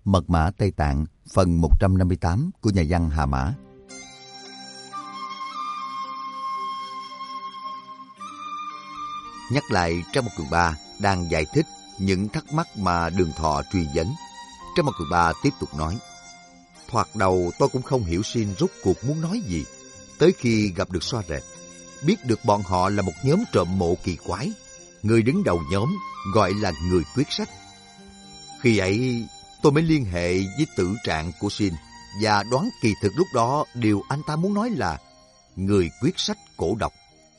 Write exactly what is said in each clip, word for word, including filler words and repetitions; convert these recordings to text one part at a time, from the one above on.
Mật mã Tây Tạng phần một trăm năm mươi tám của nhà văn Hà Mã. Nhắc lại Trang Một Cường Ba đang giải thích những thắc mắc mà Đường Thọ truy vấn. Trang Một Cường Ba tiếp tục nói: Thoạt đầu tôi cũng không hiểu Xin rốt cuộc muốn nói gì. Tới khi gặp được Xoa Rệt, biết được bọn họ là một nhóm trộm mộ kỳ quái. Người đứng đầu nhóm gọi là Người Quyết Sách. Khi ấy tôi mới liên hệ với tử trạng của Xin và đoán kỳ thực lúc đó điều anh ta muốn nói là Người Quyết Sách cổ độc.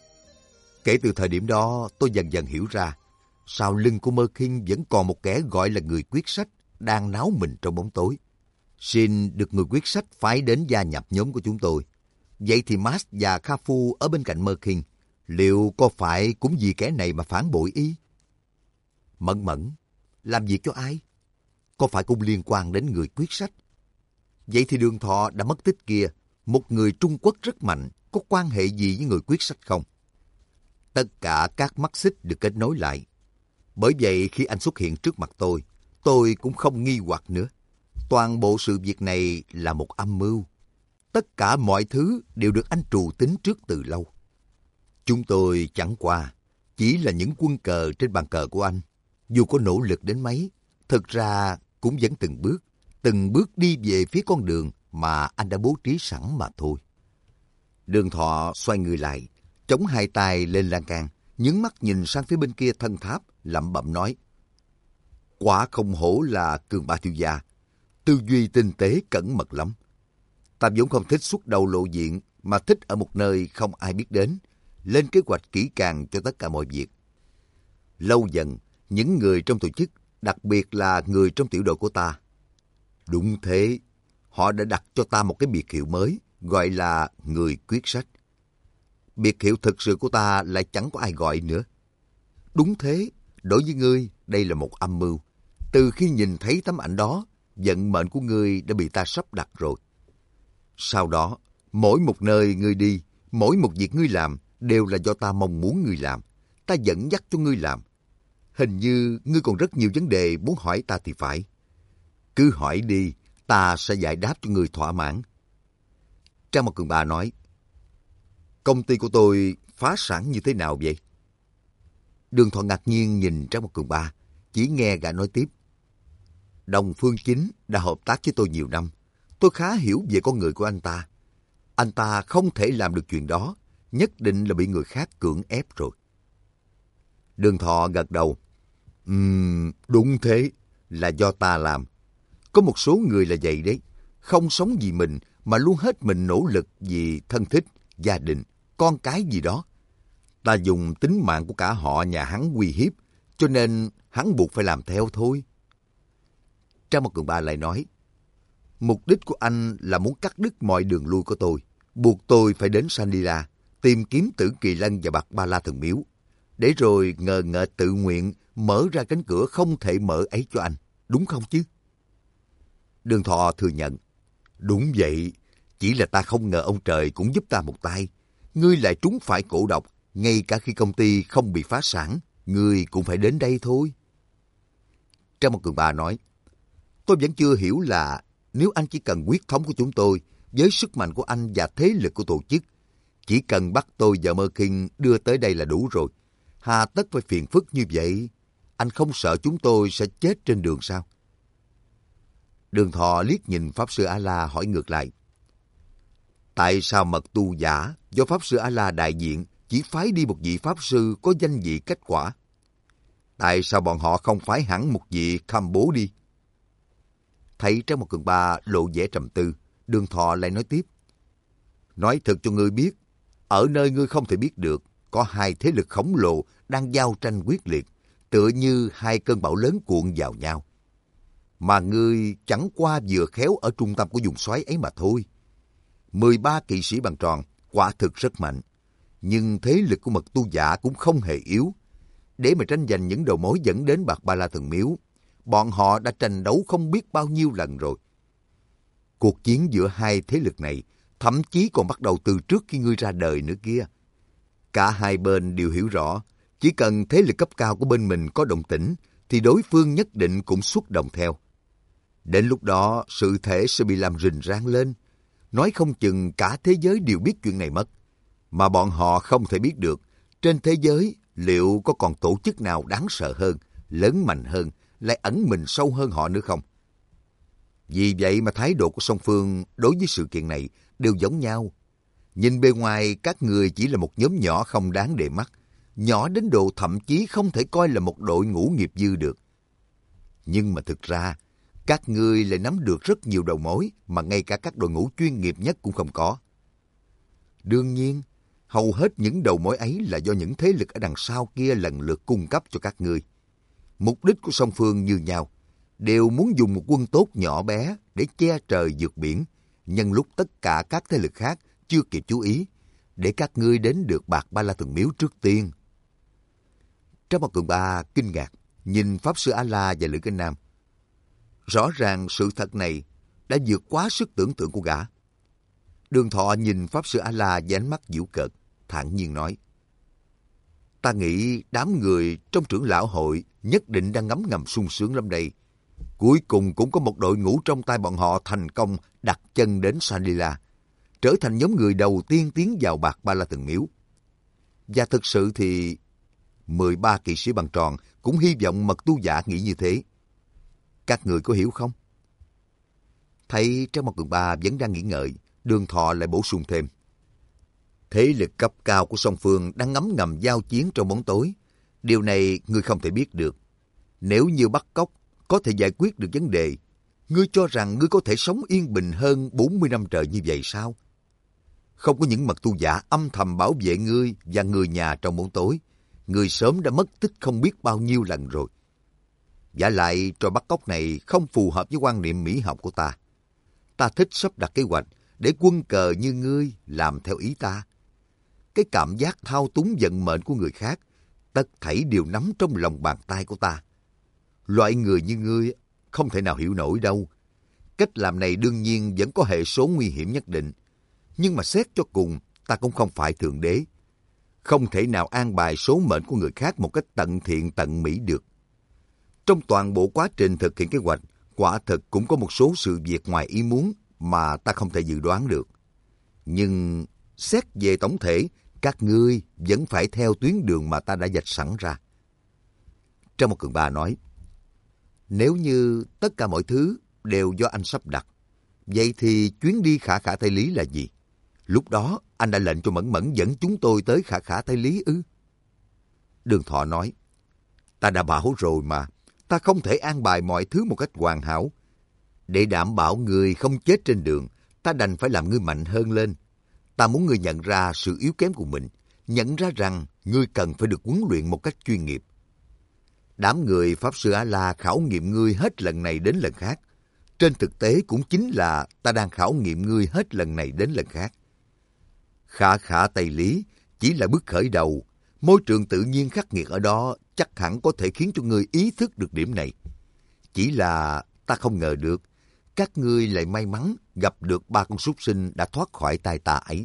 Kể từ thời điểm đó tôi dần dần hiểu ra sau lưng của Mơ Kinh vẫn còn một kẻ gọi là Người Quyết Sách đang náo mình trong bóng tối. Xin được Người Quyết Sách phái đến gia nhập nhóm của chúng tôi. Vậy thì Mas và Kha Phu ở bên cạnh Mơ Kinh, liệu có phải cũng vì kẻ này mà phản bội y? Mẫn Mẫn, làm việc cho ai? Có phải cũng liên quan đến Người Quyết Sách? Vậy thì Đường Thọ đã mất tích kia, một người Trung Quốc rất mạnh, có quan hệ gì với Người Quyết Sách không? Tất cả các mắt xích được kết nối lại. Bởi vậy khi anh xuất hiện trước mặt tôi, tôi cũng không nghi hoặc nữa. Toàn bộ sự việc này là một âm mưu. Tất cả mọi thứ đều được anh trù tính trước từ lâu. Chúng tôi chẳng qua chỉ là những quân cờ trên bàn cờ của anh. Dù có nỗ lực đến mấy, thực ra cũng vẫn từng bước, từng bước đi về phía con đường mà anh đã bố trí sẵn mà thôi. Đường Thọ xoay người lại, chống hai tay lên lan can, nhướng mắt nhìn sang phía bên kia thân tháp, lẩm bẩm nói: Quả không hổ là Cường Ba thiếu gia, tư duy tinh tế cẩn mật lắm. Ta vốn không thích xuất đầu lộ diện, mà thích ở một nơi không ai biết đến, lên kế hoạch kỹ càng cho tất cả mọi việc. Lâu dần, những người trong tổ chức, đặc biệt là người trong tiểu đội của ta. Đúng thế, họ đã đặt cho ta một cái biệt hiệu mới, gọi là Người Quyết Sách. Biệt hiệu thực sự của ta lại chẳng có ai gọi nữa. Đúng thế, đối với ngươi, đây là một âm mưu. Từ khi nhìn thấy tấm ảnh đó, vận mệnh của ngươi đã bị ta sắp đặt rồi. Sau đó, mỗi một nơi ngươi đi, mỗi một việc ngươi làm, đều là do ta mong muốn ngươi làm. Ta dẫn dắt cho ngươi làm. Hình như ngươi còn rất nhiều vấn đề muốn hỏi ta thì phải. Cứ hỏi đi, ta sẽ giải đáp cho ngươi thỏa mãn. Trang Một Cường Ba nói: Công ty của tôi phá sản như thế nào vậy? Đường Thọ ngạc nhiên nhìn Trang Một Cường Ba, chỉ nghe gã nói tiếp: Đồng Phương Chính đã hợp tác với tôi nhiều năm. Tôi khá hiểu về con người của anh ta. Anh ta không thể làm được chuyện đó, nhất định là bị người khác cưỡng ép rồi. Đường Thọ gật đầu: Ừm, đúng thế, là do ta làm. Có một số người là vậy đấy, không sống vì mình mà luôn hết mình nỗ lực vì thân thích, gia đình, con cái gì đó. Ta dùng tính mạng của cả họ nhà hắn uy hiếp, cho nên hắn buộc phải làm theo thôi. Trang Một Cường Ba lại nói: Mục đích của anh là muốn cắt đứt mọi đường lui của tôi, buộc tôi phải đến Sandila, tìm kiếm Tử Kỳ Lân và Bạc Ba La Thần Miếu, để rồi ngờ ngợ tự nguyện mở ra cánh cửa không thể mở ấy cho anh, đúng không chứ? Đường Thọ thừa nhận: Đúng vậy, chỉ là ta không ngờ ông trời cũng giúp ta một tay. Ngươi lại trúng phải cổ độc, ngay cả khi công ty không bị phá sản, ngươi cũng phải đến đây thôi. Trang Một Cường Ba nói: Tôi vẫn chưa hiểu là nếu anh chỉ cần quyết thống của chúng tôi, với sức mạnh của anh và thế lực của tổ chức, chỉ cần bắt tôi và Mơ Kinh đưa tới đây là đủ rồi. Hà tất phải phiền phức như vậy? Anh không sợ chúng tôi sẽ chết trên đường sao? Đường Thọ liếc nhìn Pháp Sư A-La hỏi ngược lại: Tại sao mật tu giả do Pháp Sư A-La đại diện chỉ phái đi một vị Pháp Sư có danh vị kết quả? Tại sao bọn họ không phái hẳn một vị Kham Bố đi? Thấy Trang Một Cường Ba lộ vẻ trầm tư, Đường Thọ lại nói tiếp: Nói thật cho ngươi biết, ở nơi ngươi không thể biết được, có hai thế lực khổng lồ đang giao tranh quyết liệt, tựa như hai cơn bão lớn cuộn vào nhau. Mà ngươi chẳng qua vừa khéo ở trung tâm của vùng xoáy ấy mà thôi. mười ba kỵ sĩ bằng tròn, quả thực rất mạnh. Nhưng thế lực của mật tu giả cũng không hề yếu. Để mà tranh giành những đầu mối dẫn đến Bạc Ba La Thần Miếu, bọn họ đã tranh đấu không biết bao nhiêu lần rồi. Cuộc chiến giữa hai thế lực này thậm chí còn bắt đầu từ trước khi ngươi ra đời nữa kia. Cả hai bên đều hiểu rõ, chỉ cần thế lực cấp cao của bên mình có động tĩnh, thì đối phương nhất định cũng xuất động theo. Đến lúc đó, sự thể sẽ bị làm rình rang lên. Nói không chừng cả thế giới đều biết chuyện này mất. Mà bọn họ không thể biết được, trên thế giới liệu có còn tổ chức nào đáng sợ hơn, lớn mạnh hơn, lại ẩn mình sâu hơn họ nữa không? Vì vậy mà thái độ của song phương đối với sự kiện này đều giống nhau. Nhìn bề ngoài các người chỉ là một nhóm nhỏ không đáng để mắt, nhỏ đến độ thậm chí không thể coi là một đội ngũ nghiệp dư được. Nhưng mà thực ra, các ngươi lại nắm được rất nhiều đầu mối mà ngay cả các đội ngũ chuyên nghiệp nhất cũng không có. Đương nhiên, hầu hết những đầu mối ấy là do những thế lực ở đằng sau kia lần lượt cung cấp cho các ngươi. Mục đích của song phương như nhau, đều muốn dùng một quân tốt nhỏ bé để che trời vượt biển, nhân lúc tất cả các thế lực khác chưa kịp chú ý, để các ngươi đến được Bạc Ba La Thần Miếu trước tiên. Trác Mao Cường Ba kinh ngạc, nhìn Pháp Sư A-la và Lữ Kinh Nam. Rõ ràng sự thật này đã vượt quá sức tưởng tượng của gã. Đường Thọ nhìn Pháp Sư A-la với ánh mắt giễu cợt, thản nhiên nói: Ta nghĩ đám người trong trưởng lão hội nhất định đang ngấm ngầm sung sướng lắm đây. Cuối cùng cũng có một đội ngũ trong tay bọn họ thành công đặt chân đến Salila, trở thành nhóm người đầu tiên tiến vào Bạc Ba La Thần Miếu. Và thực sự thì mười ba kỵ sĩ bằng tròn cũng hy vọng mật tu giả nghĩ như thế. Các người có hiểu không? Thấy Trác Mao Cường Ba vẫn đang nghĩ ngợi, Đường Thọ lại bổ sung thêm: Thế lực cấp cao của song phương đang ngấm ngầm giao chiến trong bóng tối. Điều này ngươi không thể biết được. Nếu như bắt cóc có thể giải quyết được vấn đề, ngươi cho rằng ngươi có thể sống yên bình hơn bốn mươi năm trời như vậy sao? Không có những mật tu giả âm thầm bảo vệ ngươi và người nhà trong bóng tối, ngươi sớm đã mất tích không biết bao nhiêu lần rồi. Vả lại trò bắt cóc này không phù hợp với quan niệm mỹ học của ta. Ta thích sắp đặt kế hoạch để quân cờ như ngươi làm theo ý ta. Cái cảm giác thao túng vận mệnh của người khác, tất thảy đều nắm trong lòng bàn tay của ta. Loại người như ngươi không thể nào hiểu nổi đâu. Cách làm này đương nhiên vẫn có hệ số nguy hiểm nhất định. Nhưng mà xét cho cùng, ta cũng không phải thượng đế. Không thể nào an bài số mệnh của người khác một cách tận thiện tận mỹ được. Trong toàn bộ quá trình thực hiện kế hoạch, quả thực cũng có một số sự việc ngoài ý muốn mà ta không thể dự đoán được. Nhưng xét về tổng thể, các ngươi vẫn phải theo tuyến đường mà ta đã vạch sẵn ra. Trác Mao Cường Ba nói: Nếu như tất cả mọi thứ đều do anh sắp đặt, vậy thì chuyến đi Khả Khả Tây Lý là gì? Lúc đó anh đã lệnh cho Mẫn Mẫn dẫn chúng tôi tới Khả Khả Tây Lý ư? Đường Thọ nói: Ta đã bảo rồi mà, ta không thể an bài mọi thứ một cách hoàn hảo. Để đảm bảo người không chết trên đường, ta đành phải làm ngươi mạnh hơn lên. Ta muốn ngươi nhận ra sự yếu kém của mình, nhận ra rằng ngươi cần phải được huấn luyện một cách chuyên nghiệp. Đám người Pháp Sư A-la khảo nghiệm ngươi hết lần này đến lần khác. Trên thực tế cũng chính là ta đang khảo nghiệm ngươi hết lần này đến lần khác. Khả Khả Tây Lý chỉ là bước khởi đầu. Môi trường tự nhiên khắc nghiệt ở đó chắc hẳn có thể khiến cho ngươi ý thức được điểm này. Chỉ là ta không ngờ được, các ngươi lại may mắn gặp được ba con súc sinh đã thoát khỏi tay tà ấy.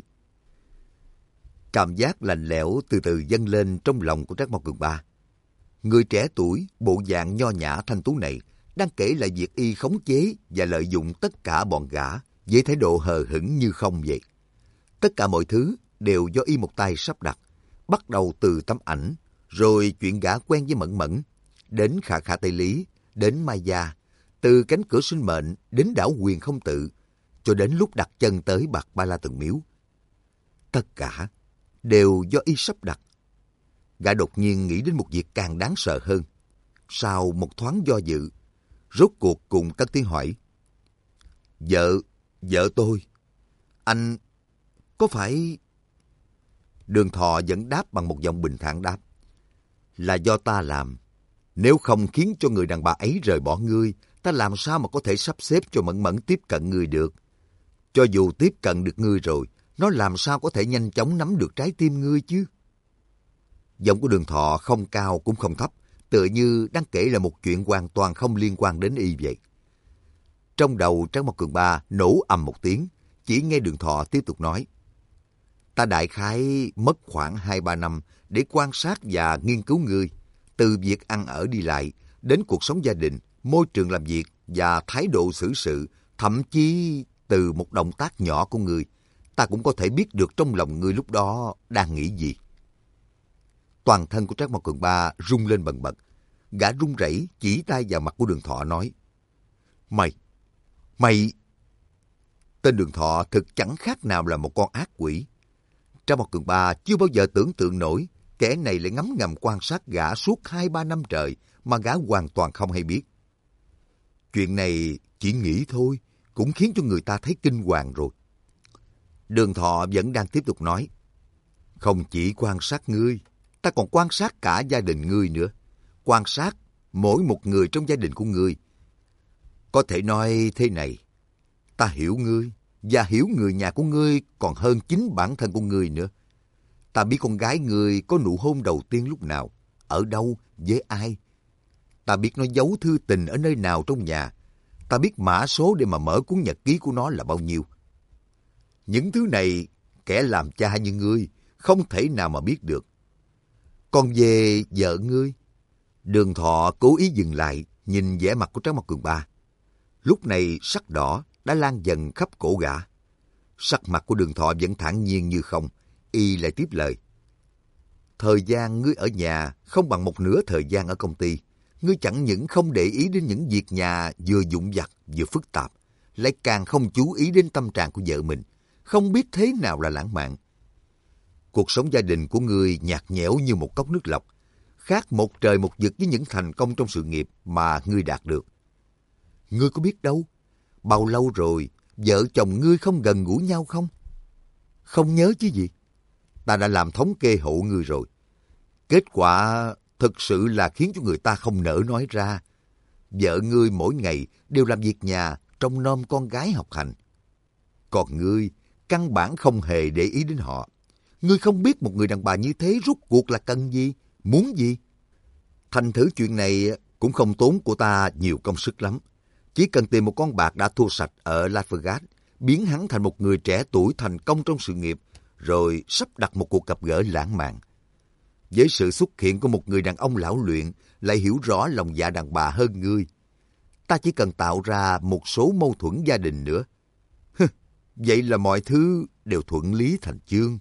Cảm giác lạnh lẽo từ từ dâng lên trong lòng của Trác Mao Cường Ba. Người trẻ tuổi, bộ dạng nho nhã thanh tú này đang kể lại việc y khống chế và lợi dụng tất cả bọn gã với thái độ hờ hững như không vậy. Tất cả mọi thứ đều do y một tay sắp đặt, bắt đầu từ tấm ảnh, rồi chuyện gã quen với Mẫn Mẫn, đến Khả Khả Tây Lý, đến Mai Gia, từ cánh cửa sinh mệnh đến đảo Quyền Không Tự, cho đến lúc đặt chân tới Bạc Ba La Thần Miếu. Tất cả đều do y sắp đặt. Gã đột nhiên nghĩ đến một việc càng đáng sợ hơn. Sau một thoáng do dự, rốt cuộc cùng cất tiếng hỏi: Vợ, vợ tôi, anh có phải... Đường Thọ vẫn đáp bằng một giọng bình thản đáp: Là do ta làm. Nếu không khiến cho người đàn bà ấy rời bỏ ngươi, ta làm sao mà có thể sắp xếp cho Mẫn Mẫn tiếp cận ngươi được? Cho dù tiếp cận được ngươi rồi, nó làm sao có thể nhanh chóng nắm được trái tim ngươi chứ? Giọng của Đường Thọ không cao cũng không thấp, tựa như đang kể là một chuyện hoàn toàn không liên quan đến y vậy. Trong đầu Trác Mao Cường Ba nổ ầm một tiếng, chỉ nghe Đường Thọ tiếp tục nói: Ta đại khái mất khoảng hai ba năm để quan sát và nghiên cứu ngươi, từ việc ăn ở đi lại, đến cuộc sống gia đình, môi trường làm việc và thái độ xử sự, thậm chí từ một động tác nhỏ của ngươi, ta cũng có thể biết được trong lòng ngươi lúc đó đang nghĩ gì. Toàn thân của Trác Mao Cường Ba rung lên bần bật. Gã run rẩy chỉ tay vào mặt của Đường Thọ nói: Mày, mày... Tên Đường Thọ thực chẳng khác nào là một con ác quỷ. Trác Mao Cường Ba chưa bao giờ tưởng tượng nổi kẻ này lại ngấm ngầm quan sát gã suốt hai ba năm trời mà gã hoàn toàn không hay biết. Chuyện này chỉ nghĩ thôi cũng khiến cho người ta thấy kinh hoàng rồi. Đường Thọ vẫn đang tiếp tục nói: Không chỉ quan sát ngươi, ta còn quan sát cả gia đình ngươi nữa. Quan sát mỗi một người trong gia đình của ngươi. Có thể nói thế này, ta hiểu ngươi và hiểu người nhà của ngươi còn hơn chính bản thân của ngươi nữa. Ta biết con gái ngươi có nụ hôn đầu tiên lúc nào, ở đâu, với ai. Ta biết nó giấu thư tình ở nơi nào trong nhà. Ta biết mã số để mà mở cuốn nhật ký của nó là bao nhiêu. Những thứ này, kẻ làm cha như ngươi không thể nào mà biết được. Còn về vợ ngươi, Đường Thọ cố ý dừng lại, nhìn vẻ mặt của Trác Mao Cường Ba. Lúc này sắc đỏ đã lan dần khắp cổ gã. Sắc mặt của Đường Thọ vẫn thản nhiên như không, y lại tiếp lời: Thời gian ngươi ở nhà không bằng một nửa thời gian ở công ty. Ngươi chẳng những không để ý đến những việc nhà vừa vụn vặt vừa phức tạp, lại càng không chú ý đến tâm trạng của vợ mình, không biết thế nào là lãng mạn. Cuộc sống gia đình của ngươi nhạt nhẽo như một cốc nước lọc, khác một trời một vực với những thành công trong sự nghiệp mà ngươi đạt được. Ngươi có biết đâu, bao lâu rồi vợ chồng ngươi không gần gũi nhau không? Không nhớ chứ gì? Ta đã làm thống kê hộ ngươi rồi. Kết quả thực sự là khiến cho người ta không nỡ nói ra. Vợ ngươi mỗi ngày đều làm việc nhà, trông nom con gái học hành. Còn ngươi căn bản không hề để ý đến họ. Ngươi không biết một người đàn bà như thế rốt cuộc là cần gì, muốn gì. Thành thử chuyện này cũng không tốn của ta nhiều công sức lắm. Chỉ cần tìm một con bạc đã thua sạch ở Las Vegas, biến hắn thành một người trẻ tuổi thành công trong sự nghiệp, rồi sắp đặt một cuộc gặp gỡ lãng mạn. Với sự xuất hiện của một người đàn ông lão luyện, lại hiểu rõ lòng dạ đàn bà hơn ngươi, ta chỉ cần tạo ra một số mâu thuẫn gia đình nữa. Vậy là mọi thứ đều thuận lý thành chương.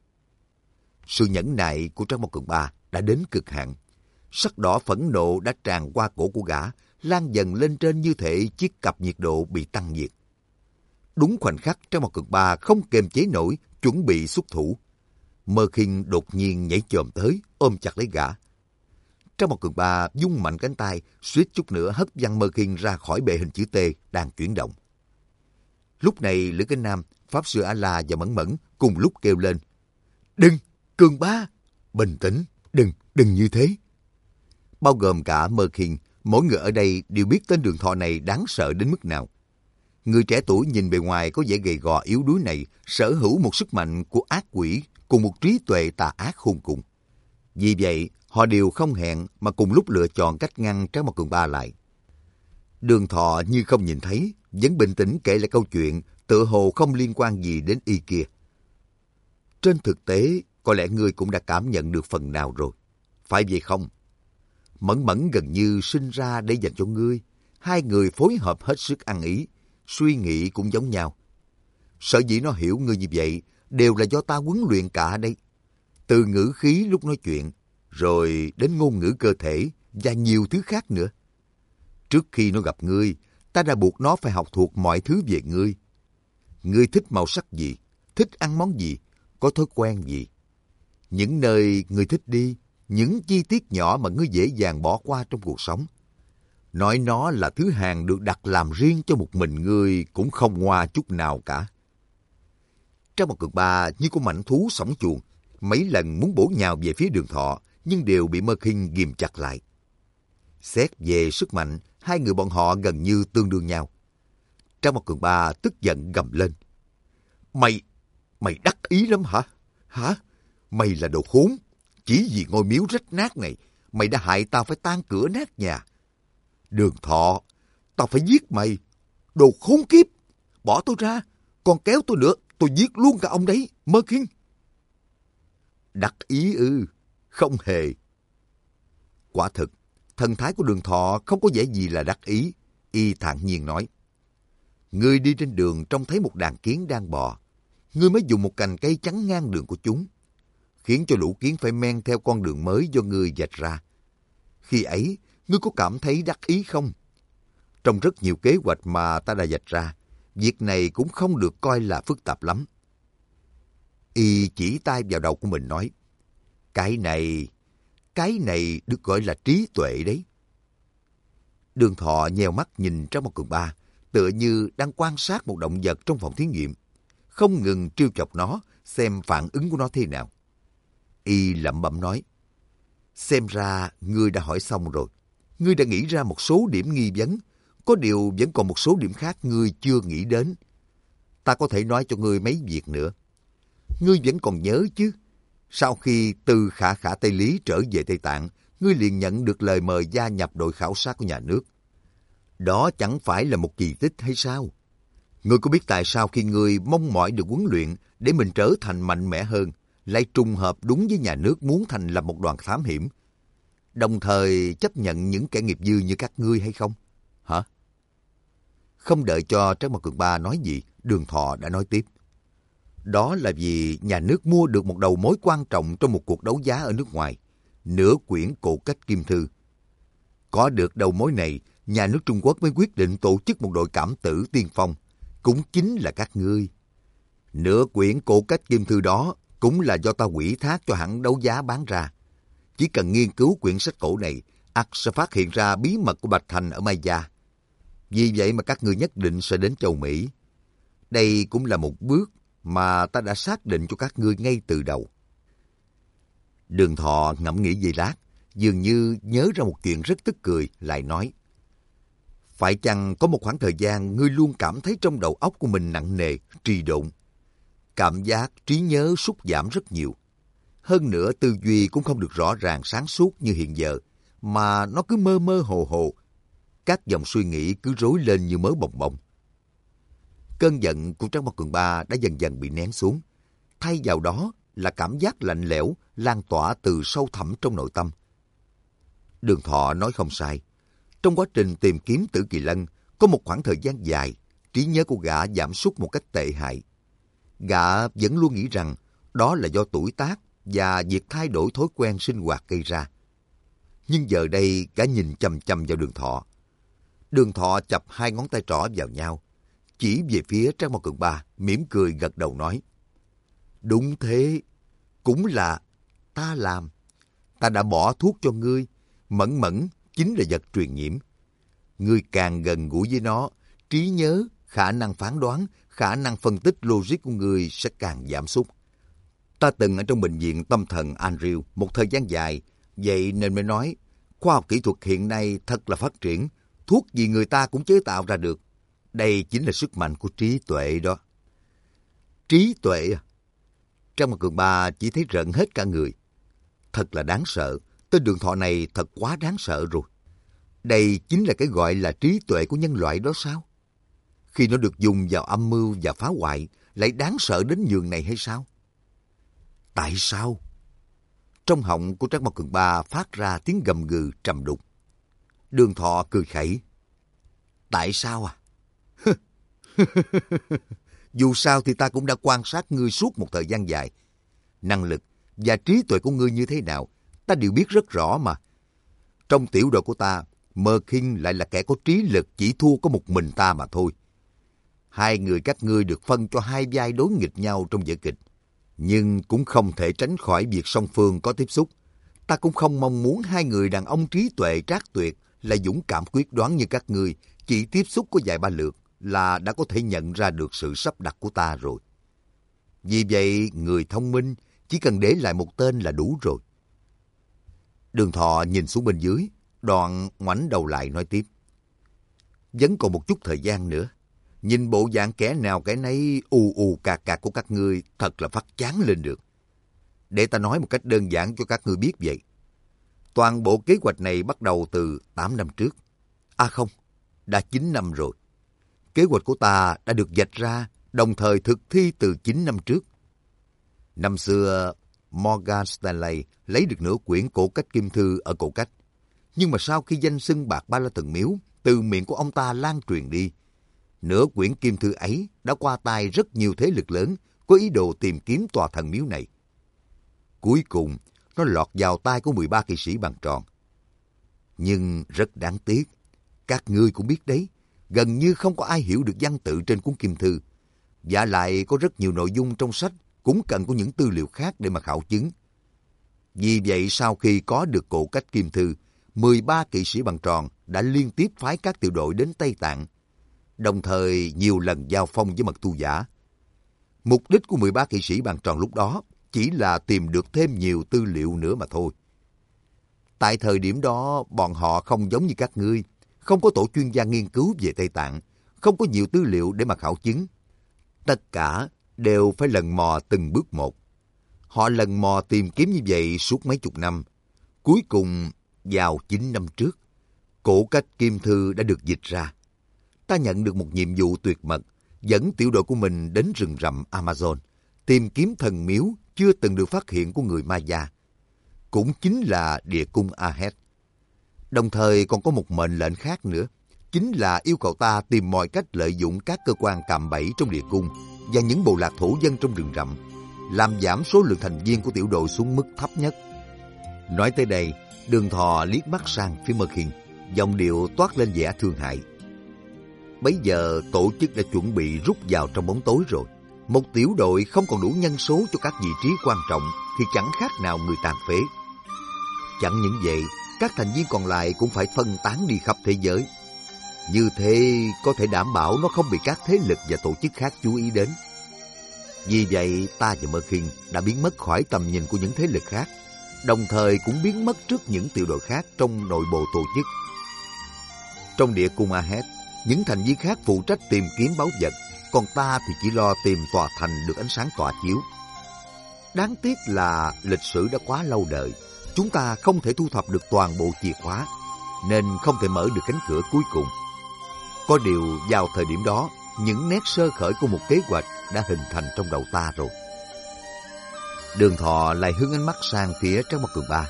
Sự nhẫn nại của Trác Mao Cường Ba đã đến cực hạn. Sắc đỏ phẫn nộ đã tràn qua cổ của gã, lan dần lên trên như thể chiếc cặp nhiệt độ bị tăng nhiệt. Đúng khoảnh khắc Trác Mao Cường Ba không kiềm chế nổi, chuẩn bị xuất thủ. Mơ Khinh đột nhiên nhảy chồm tới, ôm chặt lấy gã. Trác Mao Cường Ba vung mạnh cánh tay, suýt chút nữa hất văng Mơ Khinh ra khỏi bệ hình chữ T đang chuyển động. Lúc này Lữ Cánh Nam, Pháp Sư A-la và Mẫn Mẫn cùng lúc kêu lên: Đừng, Cường Ba, bình tĩnh, đừng, đừng như thế. Bao gồm cả Mơ Khinh, mỗi người ở đây đều biết tên Đường Thọ này đáng sợ đến mức nào. Người trẻ tuổi nhìn bề ngoài có vẻ gầy gò yếu đuối này sở hữu một sức mạnh của ác quỷ cùng một trí tuệ tà ác khôn cùng. Vì vậy, họ đều không hẹn mà cùng lúc lựa chọn cách ngăn Trác Mao Cường Ba lại. Đường Thọ như không nhìn thấy, vẫn bình tĩnh kể lại câu chuyện, tựa hồ không liên quan gì đến y kia. Trên thực tế, có lẽ ngươi cũng đã cảm nhận được phần nào rồi. Phải vậy không? Mẫn Mẫn gần như sinh ra để dành cho ngươi. Hai người phối hợp hết sức ăn ý, suy nghĩ cũng giống nhau. Sở dĩ nó hiểu ngươi như vậy đều là do ta huấn luyện cả đây. Từ ngữ khí lúc nói chuyện, rồi đến ngôn ngữ cơ thể và nhiều thứ khác nữa. Trước khi nó gặp ngươi, ta đã buộc nó phải học thuộc mọi thứ về ngươi. Ngươi thích màu sắc gì, thích ăn món gì, có thói quen gì. Những nơi ngươi thích đi, những chi tiết nhỏ mà ngươi dễ dàng bỏ qua trong cuộc sống. Nói nó là thứ hàng được đặt làm riêng cho một mình ngươi cũng không ngoa chút nào cả. Trác Mao Cường Ba như con mãnh thú sổng chuồng, mấy lần muốn bổ nhào về phía Đường Thọ, nhưng đều bị Mơ Khinh ghìm chặt lại. Xét về sức mạnh, hai người bọn họ gần như tương đương nhau. Trác Mao Cường Ba tức giận gầm lên: Mày, mày đắc ý lắm hả? Hả? Mày là đồ khốn. Chỉ vì ngôi miếu rách nát này, mày đã hại tao phải tan cửa nát nhà. Đường Thọ, tao phải giết mày. Đồ khốn kiếp. Bỏ tôi ra. Còn kéo tôi nữa, tôi giết luôn cả ông đấy, Mơ Khinh. Đắc ý ư? Không hề. Quả thực, thần thái của Đường Thọ không có vẻ gì là đắc ý. Y thản nhiên nói, ngươi đi trên đường trông thấy một đàn kiến đang bò. Ngươi mới dùng một cành cây chắn ngang đường của chúng, khiến cho lũ kiến phải men theo con đường mới do ngươi vạch ra. Khi ấy, ngươi có cảm thấy đắc ý không? Trong rất nhiều kế hoạch mà ta đã vạch ra, việc này cũng không được coi là phức tạp lắm. Y chỉ tay vào đầu của mình nói, cái này, cái này được gọi là trí tuệ đấy. Đường Thọ nheo mắt nhìn Trác Mộc Cường Ba, tựa như đang quan sát một động vật trong phòng thí nghiệm, không ngừng trêu chọc nó, xem phản ứng của nó thế nào. Y lẩm bẩm nói, xem ra ngươi đã hỏi xong rồi. Ngươi đã nghĩ ra một số điểm nghi vấn, có điều vẫn còn một số điểm khác ngươi chưa nghĩ đến. Ta có thể nói cho ngươi mấy việc nữa. Ngươi vẫn còn nhớ chứ? Sau khi từ Khả Khả Tây Lý trở về Tây Tạng, ngươi liền nhận được lời mời gia nhập đội khảo sát của nhà nước. Đó chẳng phải là một kỳ tích hay sao? Ngươi có biết tại sao khi ngươi mong mỏi được huấn luyện để mình trở thành mạnh mẽ hơn, lại trùng hợp đúng với nhà nước muốn thành lập một đoàn thám hiểm, đồng thời chấp nhận những kẻ nghiệp dư như các ngươi hay không? Hả? Không đợi cho Trác Mộc Cường Ba nói gì, Đường Thọ đã nói tiếp. Đó là vì nhà nước mua được một đầu mối quan trọng trong một cuộc đấu giá ở nước ngoài, nửa quyển cổ cách kim thư. Có được đầu mối này, nhà nước Trung Quốc mới quyết định tổ chức một đội cảm tử tiên phong, cũng chính là các ngươi. Nửa quyển cổ cách kim thư đó cũng là do ta ủy thác cho hãng đấu giá bán ra. Chỉ cần nghiên cứu quyển sách cổ này, ắt sẽ phát hiện ra bí mật của Bạch Thành ở Maya. Vì vậy mà các ngươi nhất định sẽ đến châu Mỹ. Đây cũng là một bước mà ta đã xác định cho các ngươi ngay từ đầu. Đường Thọ ngẫm nghĩ giây lát, dường như nhớ ra một chuyện rất tức cười, lại nói. Phải chăng có một khoảng thời gian ngươi luôn cảm thấy trong đầu óc của mình nặng nề, trì độn? Cảm giác trí nhớ sút giảm rất nhiều. Hơn nữa tư duy cũng không được rõ ràng sáng suốt như hiện giờ, mà nó cứ mơ mơ hồ hồ. Các dòng suy nghĩ cứ rối lên như mớ bồng bồng. Cơn giận của Trác Mộc Cường Ba đã dần dần bị nén xuống. Thay vào đó là cảm giác lạnh lẽo lan tỏa từ sâu thẳm trong nội tâm. Đường Thọ nói không sai. Trong quá trình tìm kiếm Tử Kỳ Lân, có một khoảng thời gian dài, trí nhớ của gã giảm sút một cách tệ hại. Gã vẫn luôn nghĩ rằng đó là do tuổi tác và việc thay đổi thói quen sinh hoạt gây ra. Nhưng giờ đây gã nhìn chằm chằm vào Đường Thọ. Đường Thọ chập hai ngón tay trỏ vào nhau, chỉ về phía Trác Mộc Cường Ba, mỉm cười gật đầu nói. Đúng thế, cũng là ta làm. Ta đã bỏ thuốc cho ngươi, Mẫn Mẫn chính là vật truyền nhiễm. Ngươi càng gần gũi với nó, trí nhớ, khả năng phán đoán, khả năng phân tích logic của ngươi sẽ càng giảm sút. Ta từng ở trong bệnh viện tâm thần Andrew một thời gian dài, vậy nên mới nói, khoa học kỹ thuật hiện nay thật là phát triển, thuốc gì người ta cũng chế tạo ra được. Đây chính là sức mạnh của trí tuệ đó. Trí tuệ à? Trác Mộc Cường Ba chỉ thấy rợn hết cả người. Thật là đáng sợ, tên Đường Thọ này thật quá đáng sợ rồi. Đây chính là cái gọi là trí tuệ của nhân loại đó sao? Khi nó được dùng vào âm mưu và phá hoại, lại đáng sợ đến nhường này hay sao? Tại sao? Trong họng của Trác Mộc Cường Ba phát ra tiếng gầm gừ trầm đục. Đường Thọ cười khẩy. Tại sao à? Dù sao thì ta cũng đã quan sát ngươi suốt một thời gian dài. Năng lực và trí tuệ của ngươi như thế nào, ta đều biết rất rõ mà. Trong tiểu đội của ta, Mơ Kinh lại là kẻ có trí lực chỉ thua có một mình ta mà thôi. Hai người các ngươi được phân cho hai vai đối nghịch nhau trong vở kịch. Nhưng cũng không thể tránh khỏi việc song phương có tiếp xúc. Ta cũng không mong muốn hai người đàn ông trí tuệ trác tuyệt là dũng cảm quyết đoán như các ngươi, chỉ tiếp xúc có vài ba lượt là đã có thể nhận ra được sự sắp đặt của ta rồi. Vì vậy, người thông minh chỉ cần để lại một tên là đủ rồi. Đường Thọ nhìn xuống bên dưới, đoạn ngoảnh đầu lại nói tiếp. Vẫn còn một chút thời gian nữa. Nhìn bộ dạng kẻ nào kẻ nấy ù ù cà cà của các ngươi thật là phát chán lên được. Để ta nói một cách đơn giản cho các ngươi biết vậy. Toàn bộ kế hoạch này bắt đầu từ tám năm trước. À không, đã chín năm rồi. Kế hoạch của ta đã được vạch ra, đồng thời thực thi từ chín năm trước. Năm xưa, Morgan Stanley lấy được nửa quyển cổ cách kim thư ở cổ cách. Nhưng mà sau khi danh xưng Bạc Ba La Thần Miếu từ miệng của ông ta lan truyền đi. Nửa quyển kim thư ấy đã qua tay rất nhiều thế lực lớn có ý đồ tìm kiếm tòa thần miếu này. Cuối cùng, nó lọt vào tay của mười ba kỵ sĩ bằng tròn. Nhưng rất đáng tiếc, các ngươi cũng biết đấy, gần như không có ai hiểu được văn tự trên cuốn kim thư. Và lại có rất nhiều nội dung trong sách cũng cần có những tư liệu khác để mà khảo chứng. Vì vậy sau khi có được cổ cách kim thư, mười ba kỵ sĩ bằng tròn đã liên tiếp phái các tiểu đội đến Tây Tạng, đồng thời nhiều lần giao phong với mật tu giả. Mục đích của mười ba kỵ sĩ bằng tròn lúc đó chỉ là tìm được thêm nhiều tư liệu nữa mà thôi. Tại thời điểm đó, bọn họ không giống như các ngươi, không có tổ chuyên gia nghiên cứu về Tây Tạng, không có nhiều tư liệu để mà khảo chứng. Tất cả đều phải lần mò từng bước một. Họ lần mò tìm kiếm như vậy suốt mấy chục năm. Cuối cùng, vào chín năm trước, cổ cách kim thư đã được dịch ra. Ta nhận được một nhiệm vụ tuyệt mật, dẫn tiểu đội của mình đến rừng rậm Amazon, tìm kiếm thần miếu chưa từng được phát hiện của người Maya, cũng chính là địa cung Ahed. Đồng thời còn có một mệnh lệnh khác nữa, chính là yêu cầu ta tìm mọi cách lợi dụng các cơ quan cạm bẫy trong địa cung và những bộ lạc thổ dân trong rừng rậm, làm giảm số lượng thành viên của tiểu đội xuống mức thấp nhất. Nói tới đây, Đường Thọ liếc mắt sang phía Mơ Khiên, giọng điệu toát lên vẻ thương hại. Bấy giờ tổ chức đã chuẩn bị rút vào trong bóng tối rồi. Một tiểu đội không còn đủ nhân số cho các vị trí quan trọng thì chẳng khác nào người tàn phế. Chẳng những vậy, các thành viên còn lại cũng phải phân tán đi khắp thế giới. Như thế có thể đảm bảo nó không bị các thế lực và tổ chức khác chú ý đến. Vì vậy, ta và Mơ Khiên đã biến mất khỏi tầm nhìn của những thế lực khác, đồng thời cũng biến mất trước những tiểu đội khác trong nội bộ tổ chức. Trong địa cung Ahed, những thành viên khác phụ trách tìm kiếm báu vật, còn ta thì chỉ lo tìm tòa thành được ánh sáng tỏa chiếu. Đáng tiếc là lịch sử đã quá lâu đời, chúng ta không thể thu thập được toàn bộ chìa khóa, nên không thể mở được cánh cửa cuối cùng. Có điều vào thời điểm đó, những nét sơ khởi của một kế hoạch đã hình thành trong đầu ta rồi. Đường Thọ lại hướng ánh mắt sang phía Trác Mộc Cường Ba.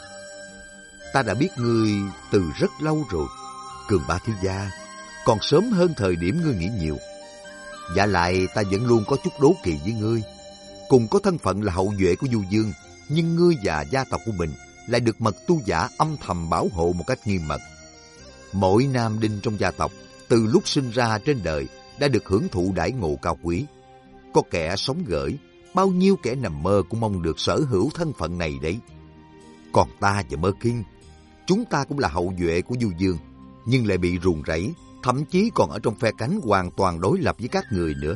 Ta đã biết ngươi từ rất lâu rồi, Cường Ba thiếu gia, còn sớm hơn thời điểm ngươi nghĩ nhiều. Dạ lại ta vẫn luôn có chút đố kỵ với ngươi. Cùng có thân phận là hậu duệ của Du Dương, nhưng ngươi và gia tộc của mình lại được mật tu giả âm thầm bảo hộ một cách nghiêm mật. Mỗi nam đinh trong gia tộc, từ lúc sinh ra trên đời, đã được hưởng thụ đãi ngộ cao quý. Có kẻ sống gởi, bao nhiêu kẻ nằm mơ cũng mong được sở hữu thân phận này đấy. Còn ta và Mơ Khiên, chúng ta cũng là hậu duệ của Du Dương, nhưng lại bị ruồng rẫy, thậm chí còn ở trong phe cánh hoàn toàn đối lập với các người nữa.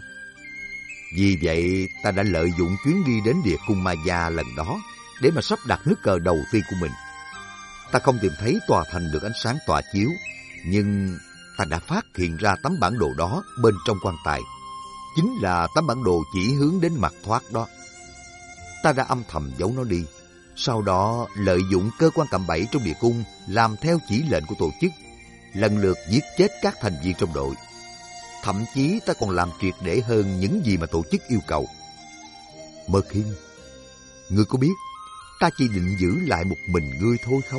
Vì vậy, ta đã lợi dụng chuyến đi đến địa cung Maya lần đó để mà sắp đặt nước cờ đầu tiên của mình. Ta không tìm thấy tòa thành được ánh sáng tỏa chiếu, nhưng ta đã phát hiện ra tấm bản đồ đó bên trong quan tài. Chính là tấm bản đồ chỉ hướng đến mặt thoát đó. Ta đã âm thầm giấu nó đi, sau đó lợi dụng cơ quan cạm bẫy trong địa cung làm theo chỉ lệnh của tổ chức, lần lượt giết chết các thành viên trong đội. Thậm chí ta còn làm triệt để hơn những gì mà tổ chức yêu cầu. Mơ Khiên, ngươi có biết ta chỉ định giữ lại một mình ngươi thôi không?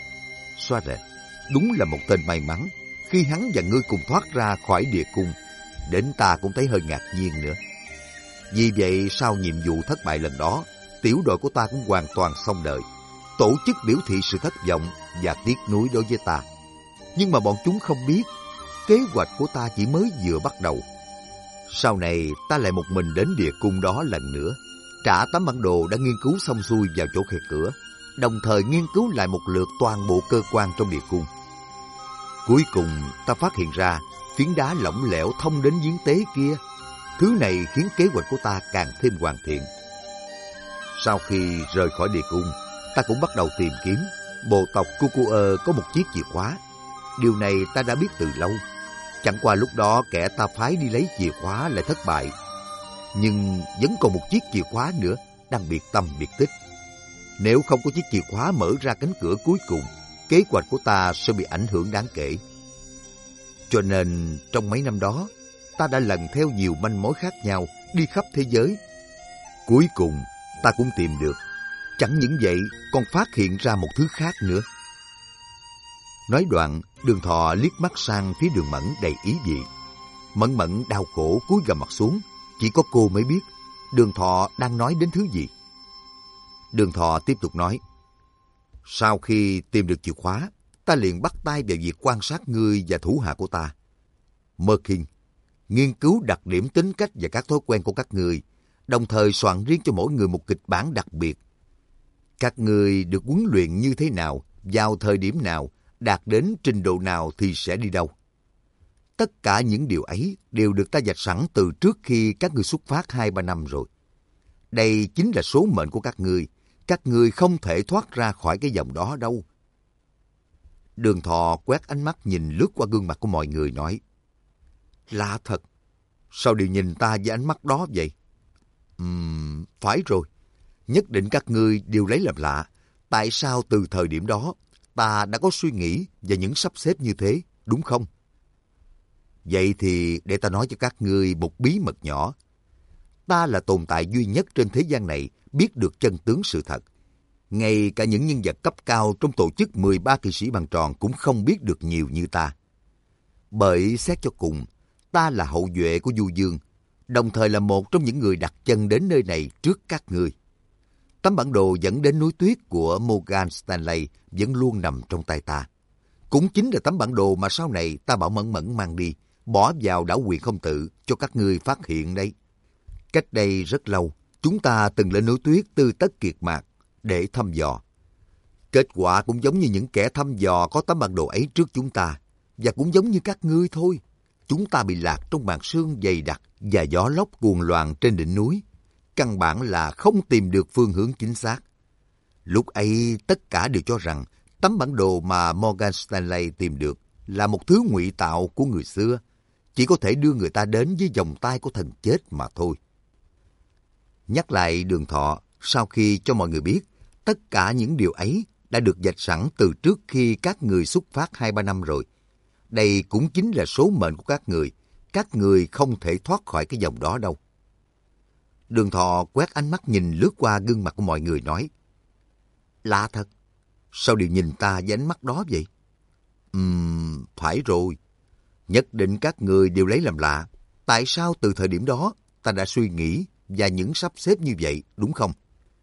Xoa rệt, đúng là một tên may mắn. Khi hắn và ngươi cùng thoát ra khỏi địa cung, đến ta cũng thấy hơi ngạc nhiên nữa. Vì vậy, sau nhiệm vụ thất bại lần đó, tiểu đội của ta cũng hoàn toàn xong đời. Tổ chức biểu thị sự thất vọng và tiếc nuối đối với ta. Nhưng mà bọn chúng không biết, kế hoạch của ta chỉ mới vừa bắt đầu. Sau này, ta lại một mình đến địa cung đó lần nữa, trả tấm bản đồ đã nghiên cứu xong xuôi vào chỗ khe cửa, đồng thời nghiên cứu lại một lượt toàn bộ cơ quan trong địa cung. Cuối cùng, ta phát hiện ra phiến đá lỏng lẻo thông đến giếng tế kia. Thứ này khiến kế hoạch của ta càng thêm hoàn thiện. Sau khi rời khỏi địa cung, ta cũng bắt đầu tìm kiếm. Bộ tộc Cucuơ có một chiếc chìa khóa. Điều này ta đã biết từ lâu. Chẳng qua lúc đó kẻ ta phái đi lấy chìa khóa lại thất bại. Nhưng vẫn còn một chiếc chìa khóa nữa đang biệt tâm biệt tích. Nếu không có chiếc chìa khóa mở ra cánh cửa cuối cùng, kế hoạch của ta sẽ bị ảnh hưởng đáng kể. Cho nên trong mấy năm đó, ta đã lần theo nhiều manh mối khác nhau đi khắp thế giới. Cuối cùng ta cũng tìm được. Chẳng những vậy, còn phát hiện ra một thứ khác nữa. Nói đoạn, Đường Thọ liếc mắt sang phía Đường Mẫn đầy ý vị. Mẫn Mẫn đau khổ cúi gằm mặt xuống, chỉ có cô mới biết Đường Thọ đang nói đến thứ gì. Đường Thọ tiếp tục nói, sau khi tìm được chìa khóa, ta liền bắt tay vào việc quan sát ngươi và thủ hạ của ta. Mơ Kinh, nghiên cứu đặc điểm tính cách và các thói quen của các ngươi, đồng thời soạn riêng cho mỗi người một kịch bản đặc biệt. Các ngươi được huấn luyện như thế nào, vào thời điểm nào, đạt đến trình độ nào thì sẽ đi đâu. Tất cả những điều ấy đều được ta vạch sẵn từ trước khi các ngươi xuất phát hai ba năm rồi. Đây chính là số mệnh của các ngươi. Các ngươi không thể thoát ra khỏi cái vòng đó đâu. Đường Thọ quét ánh mắt nhìn lướt qua gương mặt của mọi người nói, lạ thật, sao đều nhìn ta với ánh mắt đó vậy? Ừm, phải rồi, nhất định các ngươi đều lấy làm lạ. Tại sao từ thời điểm đó ta đã có suy nghĩ và những sắp xếp như thế, đúng không? Vậy thì để ta nói cho các ngươi một bí mật nhỏ. Ta là tồn tại duy nhất trên thế gian này biết được chân tướng sự thật. Ngay cả những nhân vật cấp cao trong tổ chức mười ba kỵ sĩ bằng tròn cũng không biết được nhiều như ta. Bởi xét cho cùng, ta là hậu duệ của Du Dương, đồng thời là một trong những người đặt chân đến nơi này trước các ngươi. Tấm bản đồ dẫn đến núi tuyết của Morgan Stanley vẫn luôn nằm trong tay ta. Cũng chính là tấm bản đồ mà sau này ta bảo Mẫn Mẫn mang đi, bỏ vào đảo Quyền Không Tự cho các ngươi phát hiện đấy. Cách đây rất lâu, chúng ta từng lên núi tuyết Tư Tất Kiệt Mạc để thăm dò. Kết quả cũng giống như những kẻ thăm dò có tấm bản đồ ấy trước chúng ta, và cũng giống như các ngươi thôi. Chúng ta bị lạc trong màn sương dày đặc và gió lốc cuồng loạn trên đỉnh núi. Căn bản là không tìm được phương hướng chính xác. Lúc ấy tất cả đều cho rằng tấm bản đồ mà Morgan Stanley tìm được là một thứ ngụy tạo của người xưa, chỉ có thể đưa người ta đến với vòng tay của thần chết mà thôi. Nhắc lại Đường Thọ, sau khi cho mọi người biết, tất cả những điều ấy đã được vạch sẵn từ trước khi các người xuất phát hai ba năm rồi. Đây cũng chính là số mệnh của các người. Các người không thể thoát khỏi cái vòng đó đâu. Đường Thọ quét ánh mắt nhìn lướt qua gương mặt của mọi người nói, lạ thật, sao đều nhìn ta với ánh mắt đó vậy? Ừm, phải rồi. Nhất định các người đều lấy làm lạ. Tại sao từ thời điểm đó ta đã suy nghĩ và những sắp xếp như vậy, đúng không?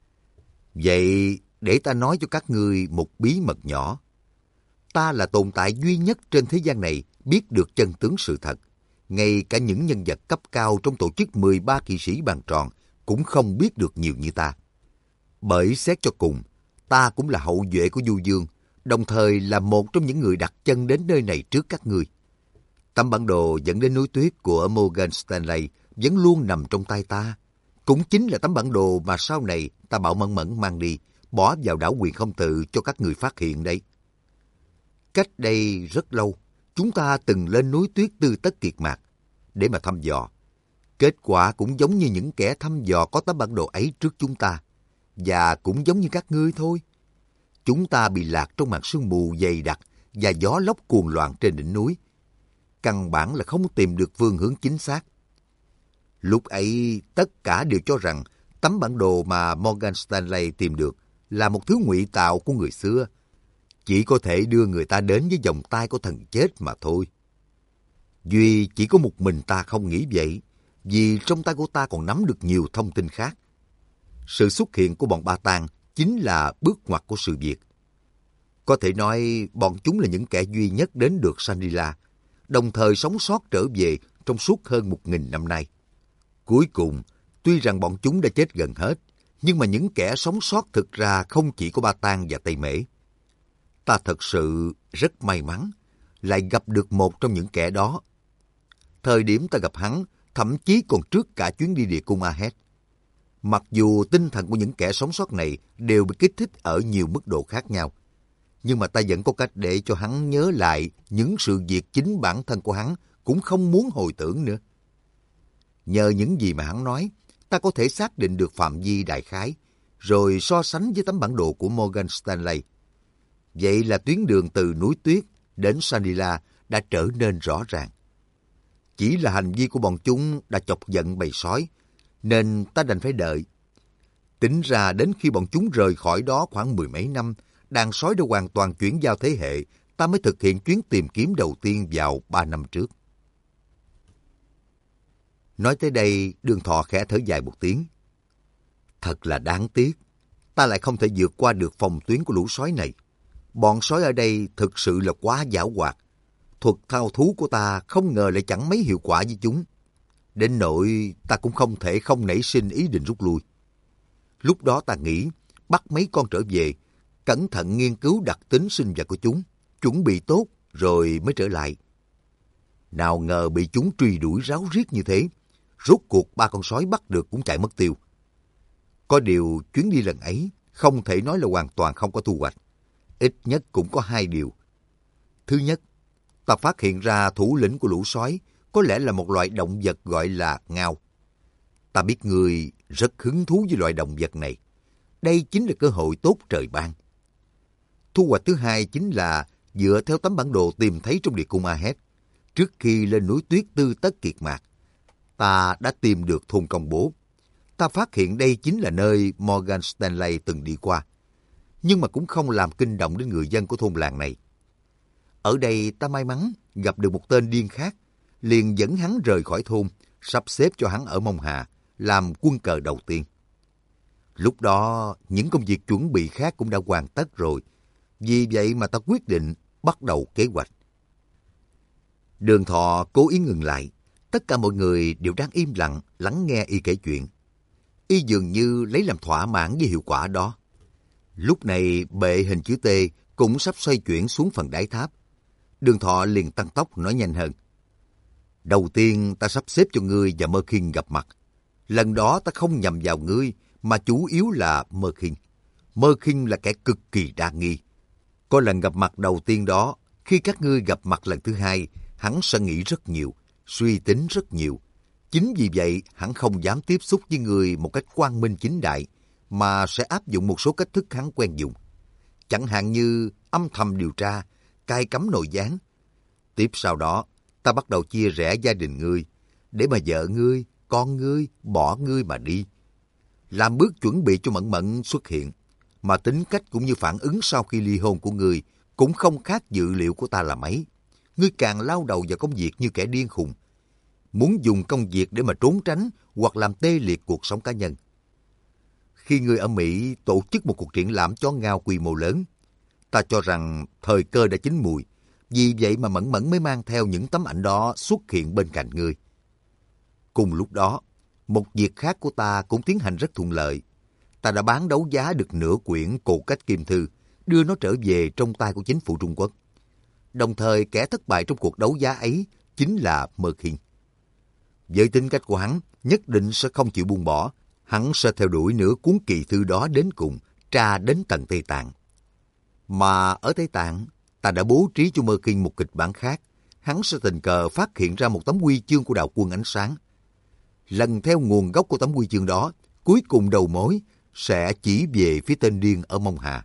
Vậy để ta nói cho các ngươi một bí mật nhỏ. Ta là tồn tại duy nhất trên thế gian này biết được chân tướng sự thật. Ngay cả những nhân vật cấp cao trong tổ chức mười ba kỵ sĩ bàn tròn cũng không biết được nhiều như ta. Bởi xét cho cùng, ta cũng là hậu duệ của Du Dương, đồng thời là một trong những người đặt chân đến nơi này trước các ngươi. Tấm bản đồ dẫn đến núi tuyết của Morgan Stanley vẫn luôn nằm trong tay ta. Cũng chính là tấm bản đồ mà sau này ta bảo Mẫn Mẫn mang đi, bỏ vào đảo Quyền Không Tự cho các người phát hiện đấy. Cách đây rất lâu, chúng ta từng lên núi tuyết Tư Tất Kiệt Mạc để mà thăm dò. Kết quả cũng giống như những kẻ thăm dò có tấm bản đồ ấy trước chúng ta. Và cũng giống như các ngươi thôi. Chúng ta bị lạc trong màn sương mù dày đặc và gió lốc cuồng loạn trên đỉnh núi. Căn bản là không tìm được phương hướng chính xác. Lúc ấy, tất cả đều cho rằng tấm bản đồ mà Morgan Stanley tìm được là một thứ ngụy tạo của người xưa. Chỉ có thể đưa người ta đến với vòng tay của thần chết mà thôi. Duy chỉ có một mình ta không nghĩ vậy, vì trong tay của ta còn nắm được nhiều thông tin khác. Sự xuất hiện của bọn Ba Tang chính là bước ngoặt của sự việc. Có thể nói bọn chúng là những kẻ duy nhất đến được Shangri-La, đồng thời sống sót trở về trong suốt hơn một nghìn năm nay. Cuối cùng, tuy rằng bọn chúng đã chết gần hết, nhưng mà những kẻ sống sót thực ra không chỉ có Ba Tang và Tây Mễ. Ta thật sự rất may mắn, lại gặp được một trong những kẻ đó. Thời điểm ta gặp hắn, thậm chí còn trước cả chuyến đi địa cung Ahed. Mặc dù tinh thần của những kẻ sống sót này đều bị kích thích ở nhiều mức độ khác nhau, nhưng mà ta vẫn có cách để cho hắn nhớ lại những sự việc chính bản thân của hắn cũng không muốn hồi tưởng nữa. Nhờ những gì mà hắn nói, ta có thể xác định được phạm vi đại khái, rồi so sánh với tấm bản đồ của Morgan Stanley. Vậy là tuyến đường từ núi tuyết đến Shangri-La đã trở nên rõ ràng. Chỉ là hành vi của bọn chúng đã chọc giận bầy sói, nên ta đành phải đợi. Tính ra đến khi bọn chúng rời khỏi đó khoảng mười mấy năm, đàn sói đã hoàn toàn chuyển giao thế hệ, ta mới thực hiện chuyến tìm kiếm đầu tiên vào ba năm trước. Nói tới đây, Đường Thọ khẽ thở dài một tiếng. Thật là đáng tiếc, ta lại không thể vượt qua được phòng tuyến của lũ sói này. Bọn sói ở đây thực sự là quá giảo hoạt. Thuật thao thú của ta không ngờ lại chẳng mấy hiệu quả với chúng. Đến nỗi ta cũng không thể không nảy sinh ý định rút lui. Lúc đó ta nghĩ bắt mấy con trở về, cẩn thận nghiên cứu đặc tính sinh vật của chúng, chuẩn bị tốt rồi mới trở lại. Nào ngờ bị chúng truy đuổi ráo riết như thế, rốt cuộc ba con sói bắt được cũng chạy mất tiêu. Có điều chuyến đi lần ấy không thể nói là hoàn toàn không có thu hoạch. Ít nhất cũng có hai điều. Thứ nhất, ta phát hiện ra thủ lĩnh của lũ sói có lẽ là một loại động vật gọi là ngao. Ta biết người rất hứng thú với loại động vật này. Đây chính là cơ hội tốt trời ban. Thu hoạch thứ hai chính là dựa theo tấm bản đồ tìm thấy trong địa cung A-hét. Trước khi lên núi tuyết Tư Tất Kiệt Mạc, ta đã tìm được thôn Công Bố. Ta phát hiện đây chính là nơi Morgan Stanley từng đi qua. Nhưng mà cũng không làm kinh động đến người dân của thôn làng này. Ở đây ta may mắn gặp được một tên điên khác, liền dẫn hắn rời khỏi thôn, sắp xếp cho hắn ở Mông Hà, làm quân cờ đầu tiên. Lúc đó, những công việc chuẩn bị khác cũng đã hoàn tất rồi. Vì vậy mà ta quyết định bắt đầu kế hoạch. Đường Thọ cố ý ngừng lại. Tất cả mọi người đều đang im lặng lắng nghe y kể chuyện. Y dường như lấy làm thỏa mãn với hiệu quả đó. Lúc này bệ hình chữ T cũng sắp xoay chuyển xuống phần đáy tháp. Đường Thọ liền tăng tốc nói nhanh hơn. Đầu tiên ta sắp xếp cho ngươi và Mơ Khiên gặp mặt. Lần đó ta không nhầm vào ngươi, mà chủ yếu là Mơ Khiên. Mơ Khiên là kẻ cực kỳ đa nghi. Có lần gặp mặt đầu tiên đó, khi các ngươi gặp mặt lần thứ hai, hắn sẽ nghĩ rất nhiều, suy tính rất nhiều. Chính vì vậy, hắn không dám tiếp xúc với người một cách quang minh chính đại, mà sẽ áp dụng một số cách thức hắn quen dùng. Chẳng hạn như âm thầm điều tra, cai cắm nội gián. Tiếp sau đó, ta bắt đầu chia rẽ gia đình ngươi, để mà vợ ngươi, con ngươi, bỏ ngươi mà đi. Làm bước chuẩn bị cho Mẫn Mẫn xuất hiện, mà tính cách cũng như phản ứng sau khi ly hôn của ngươi cũng không khác dự liệu của ta là mấy. Ngươi càng lao đầu vào công việc như kẻ điên khùng, muốn dùng công việc để mà trốn tránh hoặc làm tê liệt cuộc sống cá nhân. Khi ngươi ở Mỹ tổ chức một cuộc triển lãm chó ngao quy mô lớn, ta cho rằng thời cơ đã chín mùi, vì vậy mà Mẫn Mẫn mới mang theo những tấm ảnh đó xuất hiện bên cạnh ngươi. Cùng lúc đó, một việc khác của ta cũng tiến hành rất thuận lợi. Ta đã bán đấu giá được nửa quyển Cổ Cách Kim Thư, đưa nó trở về trong tay của chính phủ Trung Quốc. Đồng thời kẻ thất bại trong cuộc đấu giá ấy chính là Mơ Khiên. Với tính cách của hắn, nhất định sẽ không chịu buông bỏ. Hắn sẽ theo đuổi nửa cuốn kỳ thư đó đến cùng, tra đến tận Tây Tạng. Mà ở Tây Tạng, ta đã bố trí cho Mơ Khiên một kịch bản khác. Hắn sẽ tình cờ phát hiện ra một tấm huy chương của đạo quân ánh sáng. Lần theo nguồn gốc của tấm huy chương đó, cuối cùng đầu mối sẽ chỉ về phía tên điên ở Mông Hà.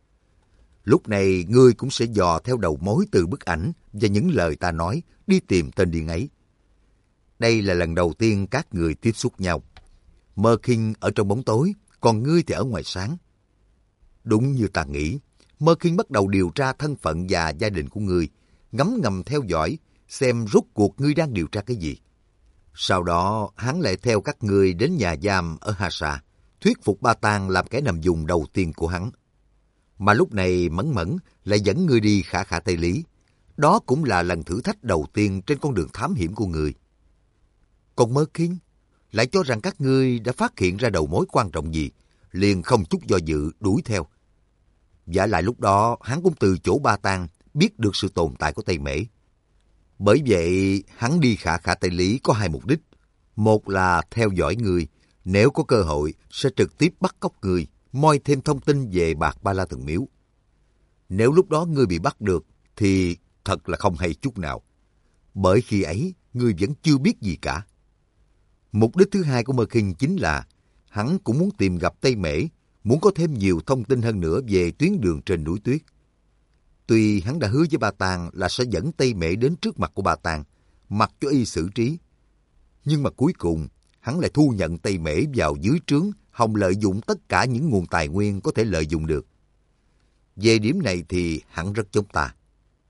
Lúc này, ngươi cũng sẽ dò theo đầu mối từ bức ảnh và những lời ta nói, đi tìm tên điên ấy. Đây là lần đầu tiên các người tiếp xúc nhau. Mơ Khiên ở trong bóng tối, còn ngươi thì ở ngoài sáng. Đúng như ta nghĩ, Mơ Khiên bắt đầu điều tra thân phận và gia đình của ngươi, ngấm ngầm theo dõi, xem rốt cuộc ngươi đang điều tra cái gì. Sau đó, hắn lại theo các ngươi đến nhà giam ở Hà Sa, thuyết phục Ba Tang làm kẻ nằm vùng đầu tiên của hắn. Mà lúc này Mẫn Mẫn lại dẫn ngươi đi Khả Khả Tây Lý. Đó cũng là lần thử thách đầu tiên trên con đường thám hiểm của ngươi. Còn Mơ Khiên lại cho rằng các ngươi đã phát hiện ra đầu mối quan trọng gì, liền không chút do dự đuổi theo. Vả lại lúc đó, hắn cũng từ chỗ Ba Tang biết được sự tồn tại của Tây Mễ. Bởi vậy, hắn đi Khả Khả Tây Lý có hai mục đích. Một là theo dõi ngươi, nếu có cơ hội sẽ trực tiếp bắt cóc ngươi, moi thêm thông tin về Bạc Ba La Thần Miếu. Nếu lúc đó ngươi bị bắt được, thì thật là không hay chút nào. Bởi khi ấy, ngươi vẫn chưa biết gì cả. Mục đích thứ hai của Mơ Khiên chính là hắn cũng muốn tìm gặp Tây Mễ, muốn có thêm nhiều thông tin hơn nữa về tuyến đường trên núi tuyết. Tuy hắn đã hứa với Ba Tang là sẽ dẫn Tây Mễ đến trước mặt của Ba Tang, mặc cho y xử trí. Nhưng mà cuối cùng, hắn lại thu nhận Tây Mễ vào dưới trướng, hòng lợi dụng tất cả những nguồn tài nguyên có thể lợi dụng được. Về điểm này thì hắn rất giống ta.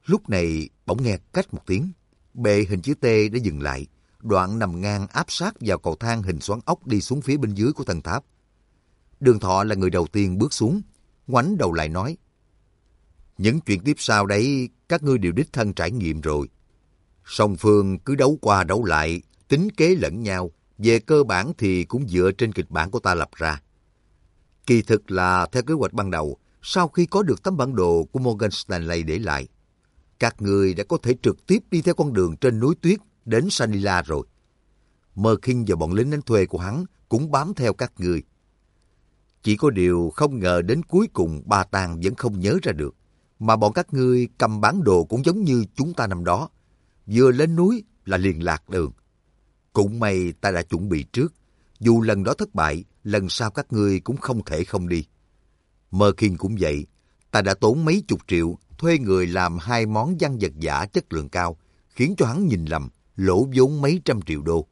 Lúc này bỗng nghe cách một tiếng, bệ hình chữ T đã dừng lại, đoạn nằm ngang áp sát vào cầu thang hình xoắn ốc đi xuống phía bên dưới của thân tháp. Đường Thọ là người đầu tiên bước xuống, ngoảnh đầu lại nói: những chuyện tiếp sau đấy các ngươi đều đích thân trải nghiệm rồi. Song phương cứ đấu qua đấu lại, tính kế lẫn nhau, về cơ bản thì cũng dựa trên kịch bản của ta lập ra. Kỳ thực là theo kế hoạch ban đầu, sau khi có được tấm bản đồ của Morgan Stanley để lại, các người đã có thể trực tiếp đi theo con đường trên núi tuyết đến Sanila rồi. Mơ Kinh và bọn lính đánh thuê của hắn cũng bám theo các người. Chỉ có điều không ngờ đến cuối cùng Ba Tàng vẫn không nhớ ra được, mà bọn các ngươi cầm bản đồ cũng giống như chúng ta năm đó. Vừa lên núi là liền lạc đường. Cũng may ta đã chuẩn bị trước, dù lần đó thất bại, lần sau các ngươi cũng không thể không đi. Mơ Kinh cũng vậy, ta đã tốn mấy chục triệu thuê người làm hai món văn vật giả chất lượng cao, khiến cho hắn nhìn lầm, lỗ vốn mấy trăm triệu đô.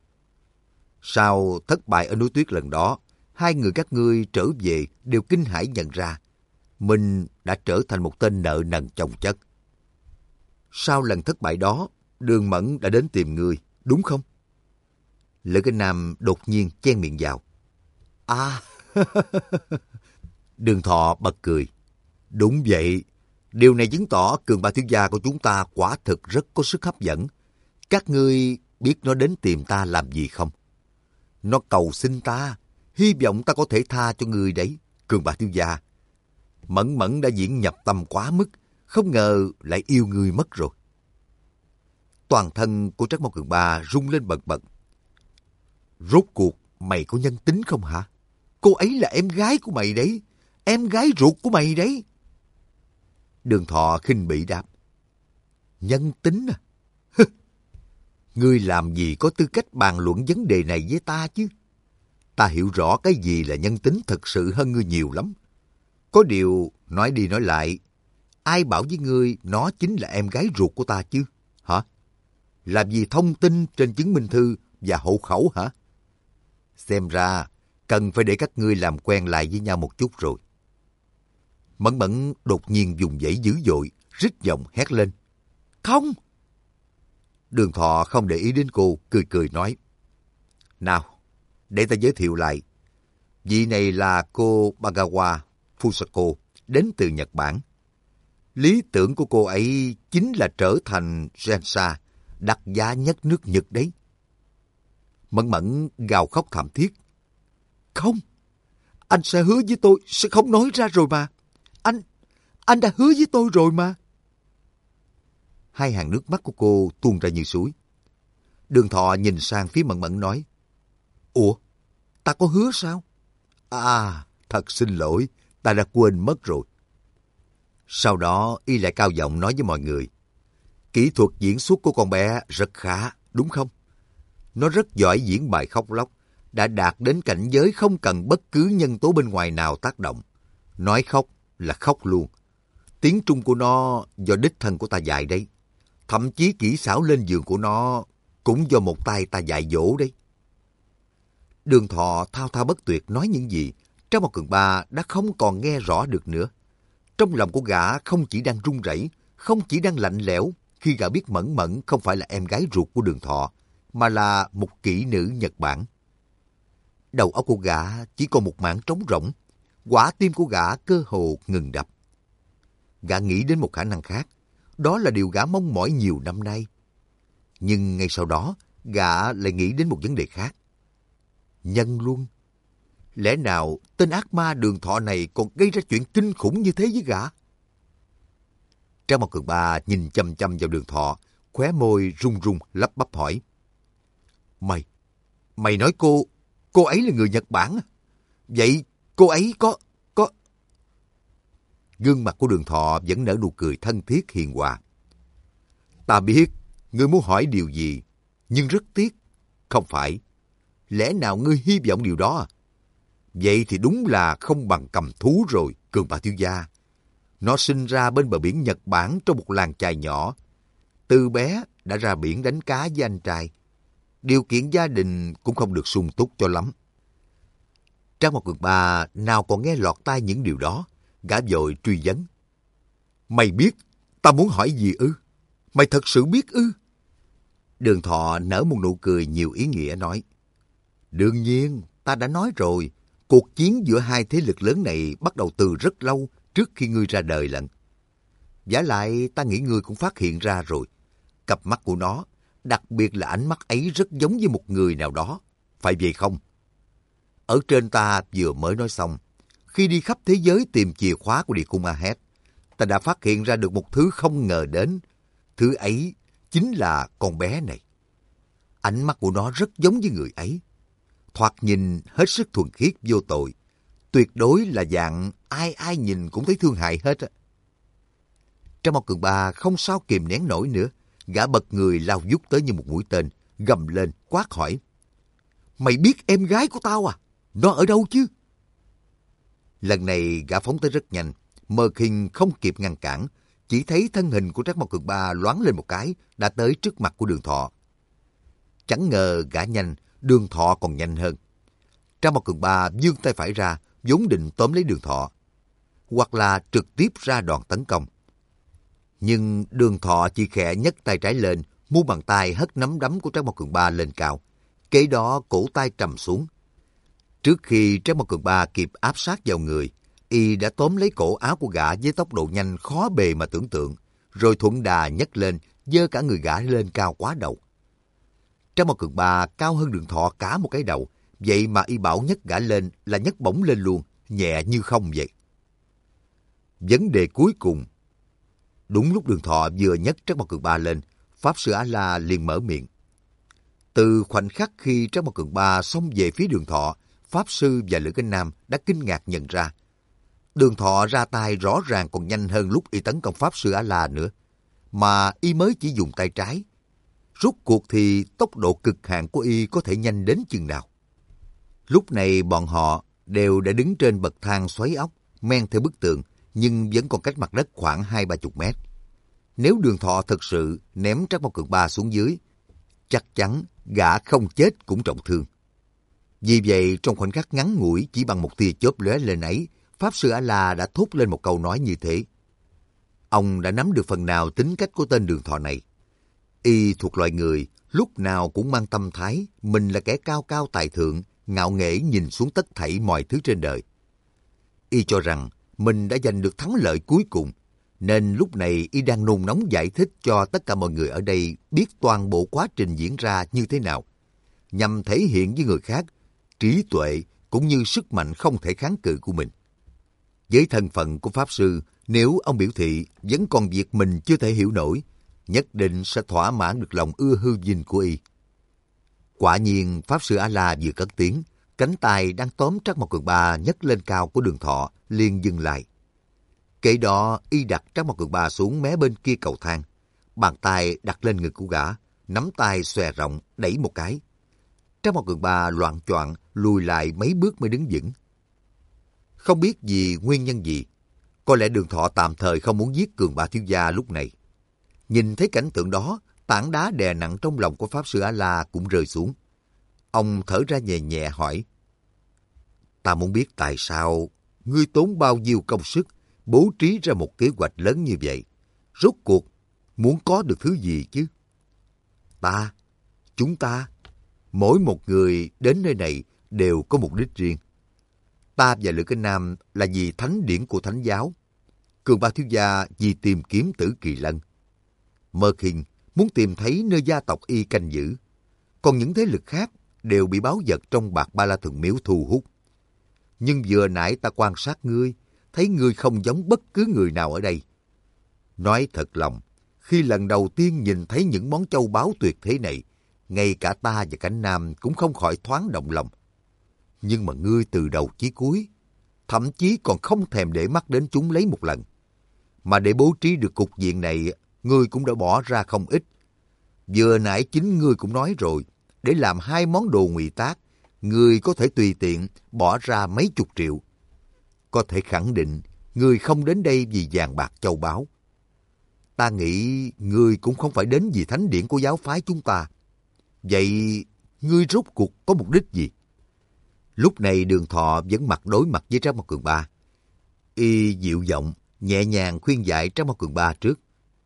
Sau thất bại ở núi tuyết lần đó, hai người các ngươi trở về đều kinh hãi nhận ra mình đã trở thành một tên nợ nần chồng chất. Sau lần thất bại đó, Đường Mẫn đã đến tìm ngươi, đúng không? Lữ Kinh Nam đột nhiên chen miệng vào. À, Đường Thọ bật cười. Đúng vậy, điều này chứng tỏ Cường Ba thiếu gia của chúng ta quả thực rất có sức hấp dẫn. Các ngươi biết nó đến tìm ta làm gì không? Nó cầu xin ta, hy vọng ta có thể tha cho ngươi đấy, Cường Ba thiếu gia. Mẫn Mẫn đã diễn nhập tâm quá mức, không ngờ lại yêu ngươi mất rồi. Toàn thân của Trác Mao Cường Ba rung lên bần bật. Rốt cuộc mày có nhân tính không hả? Cô ấy là em gái của mày đấy, em gái ruột của mày đấy. Đường Thọ khinh bỉ đáp. Nhân tính à? Ngươi làm gì có tư cách bàn luận vấn đề này với ta chứ? Ta hiểu rõ cái gì là nhân tính thật sự hơn ngươi nhiều lắm. Có điều, nói đi nói lại, ai bảo với ngươi nó chính là em gái ruột của ta chứ? Hả? Làm gì thông tin trên chứng minh thư và hộ khẩu hả? Xem ra, cần phải để các ngươi làm quen lại với nhau một chút rồi. Mẫn Mẫn đột nhiên dùng dãy dữ dội, rít giọng hét lên. Không! Đường Thọ không để ý đến cô, cười cười nói. Nào, để ta giới thiệu lại. Vị này là cô Bagawa Fusako, đến từ Nhật Bản. Lý tưởng của cô ấy chính là trở thành Gensha, đắt giá nhất nước Nhật đấy. Mẫn Mẫn gào khóc thảm thiết. Không, anh sẽ hứa với tôi, sẽ không nói ra rồi mà. Anh, anh đã hứa với tôi rồi mà. Hai hàng nước mắt của cô tuôn ra như suối. Đường Thọ nhìn sang phía Mẫn Mẫn nói. Ủa, ta có hứa sao? À, thật xin lỗi, ta đã quên mất rồi. Sau đó, y lại cao giọng nói với mọi người. Kỹ thuật diễn xuất của con bé rất khá, đúng không? Nó rất giỏi diễn bài khóc lóc, đã đạt đến cảnh giới không cần bất cứ nhân tố bên ngoài nào tác động. Nói khóc là khóc luôn. Tiếng Trung của nó do đích thân của ta dạy đấy. Thậm chí kỹ xảo lên giường của nó cũng do một tay ta dạy dỗ đấy. Đường Thọ thao thao bất tuyệt nói những gì, Trác Mao Cường Ba đã không còn nghe rõ được nữa. Trong lòng của gã không chỉ đang run rẩy, không chỉ đang lạnh lẽo khi gã biết Mẫn Mẫn không phải là em gái ruột của Đường Thọ, mà là một kỹ nữ Nhật Bản. Đầu óc của gã chỉ còn một mảng trống rỗng, quả tim của gã cơ hồ ngừng đập. Gã nghĩ đến một khả năng khác, đó là điều gã mong mỏi nhiều năm nay. Nhưng ngay sau đó, gã lại nghĩ đến một vấn đề khác. Nhân luân. Lẽ nào tên ác ma Đường Thọ này còn gây ra chuyện kinh khủng như thế với gã? Trác Mao Cường Ba nhìn chăm chăm vào Đường Thọ, khóe môi run run lắp bắp hỏi. Mày, mày nói cô, cô ấy là người Nhật Bản à? Vậy cô ấy có, có... Gương mặt của Đường Thọ vẫn nở nụ cười thân thiết hiền hòa. Ta biết, ngươi muốn hỏi điều gì, nhưng rất tiếc. Không phải. Lẽ nào ngươi hy vọng điều đó à? Vậy thì đúng là không bằng cầm thú rồi, Cường Ba thiếu gia. Nó sinh ra bên bờ biển Nhật Bản trong một làng chài nhỏ. Từ bé đã ra biển đánh cá với anh trai. Điều kiện gia đình cũng không được sung túc cho lắm. Trác Mao Cường Ba nào còn nghe lọt tai những điều đó, gã vội truy vấn. Mày biết Ta muốn hỏi gì ư? Mày thật sự biết ư? Đường Thọ nở một nụ cười nhiều ý nghĩa nói. Đương nhiên, ta đã nói rồi. Cuộc chiến giữa hai thế lực lớn này bắt đầu từ rất lâu trước khi ngươi ra đời lận. Vả lại ta nghĩ ngươi cũng phát hiện ra rồi. Cặp mắt của nó, đặc biệt là ánh mắt ấy rất giống với một người nào đó. Phải vậy không? Ở trên ta vừa mới nói xong, khi đi khắp thế giới tìm chìa khóa của địa cung A-hét, ta đã phát hiện ra được một thứ không ngờ đến. Thứ ấy chính là con bé này. Ánh mắt của nó rất giống với người ấy. Thoạt nhìn hết sức thuần khiết vô tội. Tuyệt đối là dạng ai ai nhìn cũng thấy thương hại hết á. Trang Mao Cường Ba không sao kìm nén nổi nữa. Gã bật người lao vút tới như một mũi tên, gầm lên, quát hỏi. Mày biết em gái của tao à? Nó ở đâu chứ? Lần này gã phóng tới rất nhanh. Mơ Khinh không kịp ngăn cản. Chỉ thấy thân hình của Trác Mao Cường Ba loáng lên một cái, đã tới trước mặt của Đường Thọ. Chẳng ngờ gã nhanh, Đường Thọ còn nhanh hơn. Trác Mao Cường Ba vươn tay phải ra, vốn định tóm lấy Đường Thọ, hoặc là trực tiếp ra đòn tấn công. Nhưng Đường Thọ chỉ khẽ nhấc tay trái lên, mu bàn tay hất nắm đấm của Trác Mao Cường Ba lên cao. Kế đó cổ tay trầm xuống. Trước khi Trác Mao Cường Ba kịp áp sát vào người, y đã tóm lấy cổ áo của gã với tốc độ nhanh khó bề mà tưởng tượng, rồi thuận đà nhấc lên, giơ cả người gã lên cao quá đầu. Trác Mao Cường Ba cao hơn Đường Thọ cả một cái đầu, vậy mà y bảo nhấc gã lên là nhấc bổng lên luôn, nhẹ như không vậy. Vấn đề cuối cùng. Đúng lúc Đường Thọ vừa nhấc Trác Mao Cường Ba lên, Pháp Sư A-la liền mở miệng. Từ khoảnh khắc khi Trác Mao Cường Ba xông về phía Đường Thọ, Pháp Sư và Lữ Cánh Nam đã kinh ngạc nhận ra. Đường Thọ ra tay rõ ràng còn nhanh hơn lúc y tấn công Pháp Sư A-la nữa, mà y mới chỉ dùng tay trái. Rốt cuộc thì tốc độ cực hạn của y có thể nhanh đến chừng nào? Lúc này bọn họ đều đã đứng trên bậc thang xoáy ốc, men theo bức tường, nhưng vẫn còn cách mặt đất khoảng hai ba chục mét. Nếu Đường Thọ thực sự ném Trác Mao Cường Ba xuống dưới, chắc chắn gã không chết cũng trọng thương. Vì vậy, trong khoảnh khắc ngắn ngủi chỉ bằng một tia chớp lóe lên ấy, Pháp Sư A-la đã thốt lên một câu nói như thế. Ông đã nắm được phần nào tính cách của tên Đường Thọ này. Y thuộc loại người lúc nào cũng mang tâm thái mình là kẻ cao cao tài thượng, ngạo nghễ nhìn xuống tất thảy mọi thứ trên đời. Y cho rằng mình đã giành được thắng lợi cuối cùng, nên lúc này y đang nôn nóng giải thích cho tất cả mọi người ở đây biết toàn bộ quá trình diễn ra như thế nào, nhằm thể hiện với người khác trí tuệ cũng như sức mạnh không thể kháng cự của mình. Với thân phận của Pháp Sư, nếu ông biểu thị vẫn còn việc mình chưa thể hiểu nổi, nhất định sẽ thỏa mãn được lòng ưa hư vinh của y. Quả nhiên, Pháp Sư A-la vừa cất tiếng, cánh tay đang tóm Trác Mao Cường Ba nhấc lên cao của Đường Thọ liền dừng lại. Kế đó, y đặt Trác Mao Cường Ba xuống mé bên kia cầu thang, bàn tay đặt lên ngực của gã, nắm tay xòe rộng đẩy một cái. Trác Mao Cường Ba loạng choạng lùi lại mấy bước mới đứng vững. Không biết vì nguyên nhân gì, có lẽ Đường Thọ tạm thời không muốn giết Cường Ba thiếu gia lúc này. Nhìn thấy cảnh tượng đó, tảng đá đè nặng trong lòng của Pháp Sư A-la cũng rơi xuống. Ông thở ra nhẹ nhẹ hỏi. Ta muốn biết tại sao ngươi tốn bao nhiêu công sức bố trí ra một kế hoạch lớn như vậy. Rốt cuộc muốn có được thứ gì chứ? Ta, chúng ta, mỗi một người đến nơi này đều có mục đích riêng. Ta và Lữ Cánh Nam là vì thánh điển của thánh giáo. Cường Ba thiếu gia vì tìm kiếm Tử Kỳ Lân. Mơ Khinh muốn tìm thấy nơi gia tộc y canh giữ. Còn những thế lực khác đều bị báu vật trong bạc Ba La Thần Miếu thu hút. Nhưng vừa nãy ta quan sát ngươi, thấy ngươi không giống bất cứ người nào ở đây. Nói thật lòng, khi lần đầu tiên nhìn thấy những món châu báu tuyệt thế này, ngay cả ta và Cánh Nam cũng không khỏi thoáng động lòng. Nhưng mà ngươi từ đầu chí cuối, thậm chí còn không thèm để mắt đến chúng lấy một lần. Mà để bố trí được cục diện này, ngươi cũng đã bỏ ra không ít. Vừa nãy chính ngươi cũng nói rồi, để làm hai món đồ ngụy tác, ngươi có thể tùy tiện bỏ ra mấy chục triệu. Có thể khẳng định, ngươi không đến đây vì vàng bạc châu báu. Ta nghĩ ngươi cũng không phải đến vì thánh điển của giáo phái chúng ta. Vậy ngươi rốt cuộc có mục đích gì? Lúc này Đường Thọ vẫn mặt đối mặt với Trác Mao Cường Ba. Y dịu giọng, nhẹ nhàng khuyên dạy Trác Mao Cường Ba trước.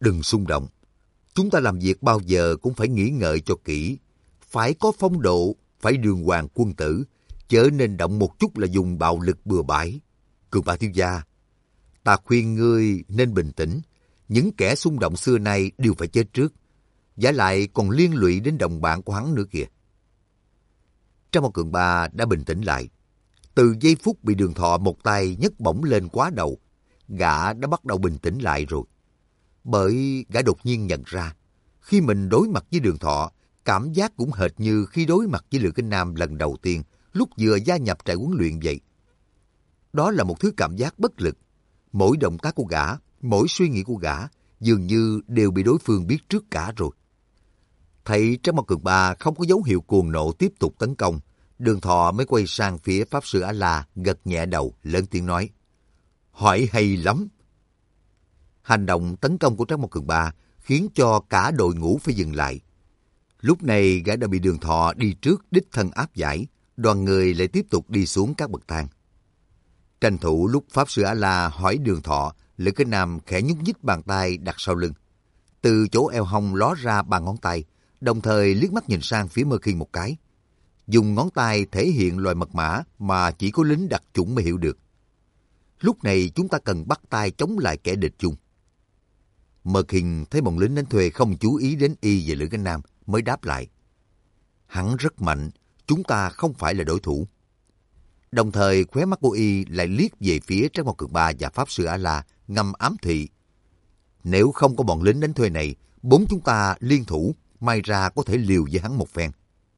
Đừng xung động. Chúng ta làm việc bao giờ cũng phải nghĩ ngợi cho kỹ. Phải có phong độ, phải đường hoàng quân tử, chớ nên động một chút là dùng bạo lực bừa bãi. Cường Ba thiếu gia, ta khuyên ngươi nên bình tĩnh. Những kẻ xung động xưa nay đều phải chết trước. Vả lại còn liên lụy đến đồng bạn của hắn nữa kìa. Trang Mao Cường Ba đã bình tĩnh lại. Từ giây phút bị Đường Thọ một tay nhấc bổng lên quá đầu, gã đã bắt đầu bình tĩnh lại rồi. Bởi gã đột nhiên nhận ra, khi mình đối mặt với Đường Thọ, cảm giác cũng hệt như khi đối mặt với Lữ Kinh Nam lần đầu tiên, lúc vừa gia nhập trại huấn luyện vậy. Đó là một thứ cảm giác bất lực. Mỗi động tác của gã, mỗi suy nghĩ của gã, dường như đều bị đối phương biết trước cả rồi. Thấy Trang Mao Cường Ba không có dấu hiệu cuồng nộ tiếp tục tấn công, Đường Thọ mới quay sang phía Pháp Sư A-La, gật nhẹ đầu, lớn tiếng nói: hỏi hay lắm. Hành động tấn công của Trang Mao Cường Ba khiến cho cả đội ngũ phải dừng lại. Lúc này gã đã bị Đường Thọ đi trước đích thân áp giải, đoàn người lại tiếp tục đi xuống các bậc thang. Tranh thủ lúc Pháp Sư A-La hỏi Đường Thọ, Lữ Kinh Nam khẽ nhúc nhích bàn tay đặt sau lưng. Từ chỗ eo hông ló ra ba ngón tay, đồng thời liếc mắt nhìn sang phía Mơ Khiên một cái. Dùng ngón tay thể hiện loài mật mã mà chỉ có lính đặc chủng mới hiểu được. Lúc này chúng ta cần bắt tay chống lại kẻ địch chung. Mơ Khiên thấy bọn lính đánh thuê không chú ý đến y về Lữ Kinh Nam mới đáp lại: hắn rất mạnh, chúng ta không phải là đối thủ. Đồng thời khóe mắt của y lại liếc về phía Trác Mao Cường Ba và Pháp Sư A-La, ngầm ám thị: nếu không có bọn lính đánh thuê này, bốn chúng ta liên thủ, may ra có thể liều với hắn một phen.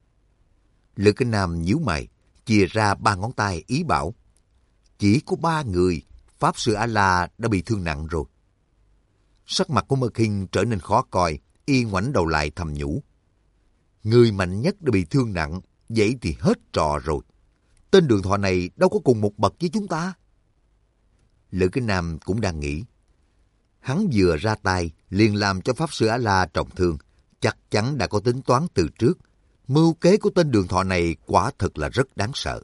Lữ Kinh Nam nhíu mày, chìa ra ba ngón tay ý bảo: chỉ có ba người, Pháp Sư A-La đã bị thương nặng rồi. Sắc mặt của Mơ Khiên trở nên khó coi, y ngoảnh đầu lại thầm nhủ: người mạnh nhất đã bị thương nặng, vậy thì hết trò rồi. Tên Đường Thọ này đâu có cùng một bậc với chúng ta. Lữ Kinh Nam cũng đang nghĩ. Hắn vừa ra tay liền làm cho Pháp Sư A-La trọng thương, chắc chắn đã có tính toán từ trước. Mưu kế của tên Đường Thọ này quả thật là rất đáng sợ.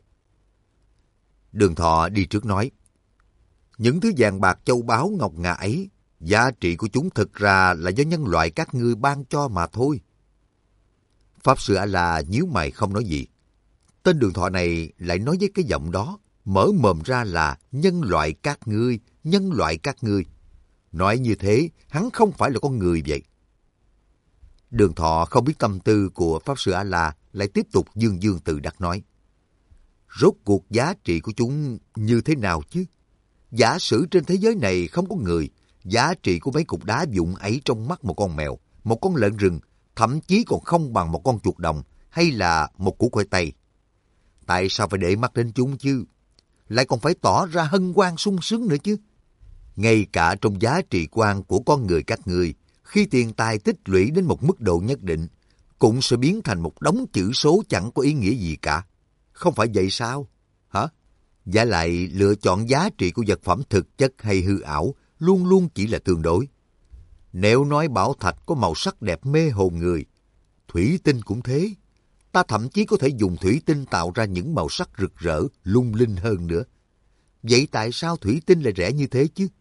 Đường Thọ đi trước nói: những thứ vàng bạc châu báu ngọc ngà ấy, giá trị của chúng thực ra là do nhân loại các ngươi ban cho mà thôi. Pháp Sư A-La nhíu mày không nói gì. Tên Đường Thọ này lại nói với cái giọng đó, mở mồm ra là nhân loại các ngươi, nhân loại các ngươi. Nói như thế, hắn không phải là con người vậy. Đường Thọ không biết tâm tư của Pháp Sư A-La, lại tiếp tục dương dương tự đắc nói: rốt cuộc giá trị của chúng như thế nào chứ? Giả sử trên thế giới này không có người, giá trị của mấy cục đá vụn ấy trong mắt một con mèo, một con lợn rừng, thậm chí còn không bằng một con chuột đồng hay là một củ khoai tây. Tại sao phải để mắt đến chúng chứ? Lại còn phải tỏ ra hân hoan sung sướng nữa chứ? Ngay cả trong giá trị quan của con người các ngươi, khi tiền tài tích lũy đến một mức độ nhất định, cũng sẽ biến thành một đống chữ số chẳng có ý nghĩa gì cả. Không phải vậy sao? Hả? Vả lại lựa chọn giá trị của vật phẩm thực chất hay hư ảo luôn luôn chỉ là tương đối. Nếu nói bảo thạch có màu sắc đẹp mê hồn người, thủy tinh cũng thế. Ta thậm chí có thể dùng thủy tinh tạo ra những màu sắc rực rỡ, lung linh hơn nữa. Vậy tại sao thủy tinh lại rẻ như thế chứ?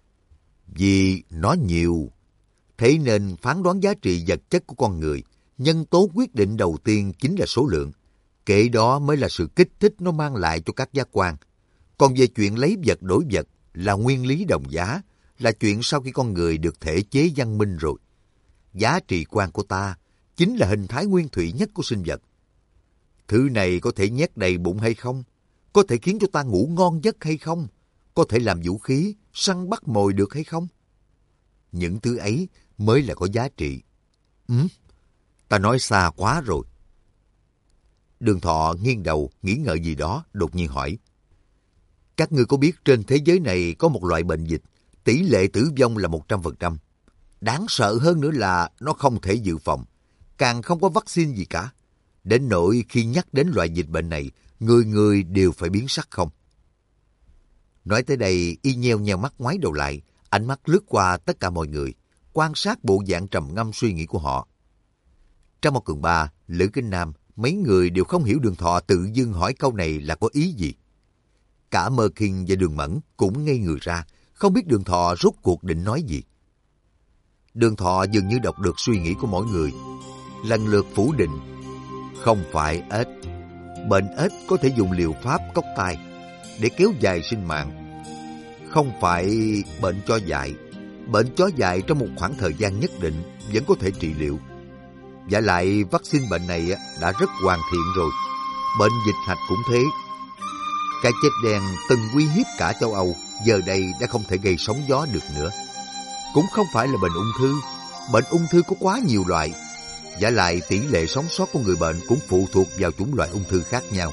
Vì nó nhiều. Thế nên phán đoán giá trị vật chất của con người, nhân tố quyết định đầu tiên chính là số lượng. Kể đó mới là sự kích thích nó mang lại cho các giác quan. Còn về chuyện lấy vật đổi vật là nguyên lý đồng giá, là chuyện sau khi con người được thể chế văn minh rồi. Giá trị quan của ta chính là hình thái nguyên thủy nhất của sinh vật. Thứ này có thể nhét đầy bụng hay không? Có thể khiến cho ta ngủ ngon giấc hay không? Có thể làm vũ khí, săn bắt mồi được hay không? Những thứ ấy mới là có giá trị. Ừ, ta nói xa quá rồi. Đường Thọ nghiêng đầu, nghĩ ngợi gì đó, đột nhiên hỏi: các ngươi có biết trên thế giới này có một loại bệnh dịch, tỷ lệ tử vong là một trăm phần trăm. Đáng sợ hơn nữa là nó không thể dự phòng, càng không có vaccine gì cả. Đến nỗi khi nhắc đến loại dịch bệnh này, người người đều phải biến sắc không? Nói tới đây, y nheo nheo mắt ngoái đầu lại, ánh mắt lướt qua tất cả mọi người, quan sát bộ dạng trầm ngâm suy nghĩ của họ. Trang Mao Cường Ba, Lữ Kinh Nam, mấy người đều không hiểu Đường Thọ tự dưng hỏi câu này là có ý gì. Cả Mơ Khiên và Đường Mẫn cũng ngây người ra, không biết Đường Thọ rốt cuộc định nói gì. Đường Thọ dường như đọc được suy nghĩ của mỗi người, lần lượt phủ định. Không phải ếch. Bệnh ếch có thể dùng liệu pháp cốc tai để kéo dài sinh mạng. Không phải bệnh chó dại. Bệnh chó dại trong một khoảng thời gian nhất định vẫn có thể trị liệu. Và lại vaccine bệnh này đã rất hoàn thiện rồi. Bệnh dịch hạch cũng thế. Cái chết đen từng uy hiếp cả châu Âu, giờ đây đã không thể gây sóng gió được nữa. Cũng không phải là bệnh ung thư. Bệnh ung thư có quá nhiều loại. Và lại tỷ lệ sống sót của người bệnh cũng phụ thuộc vào chủng loại ung thư khác nhau.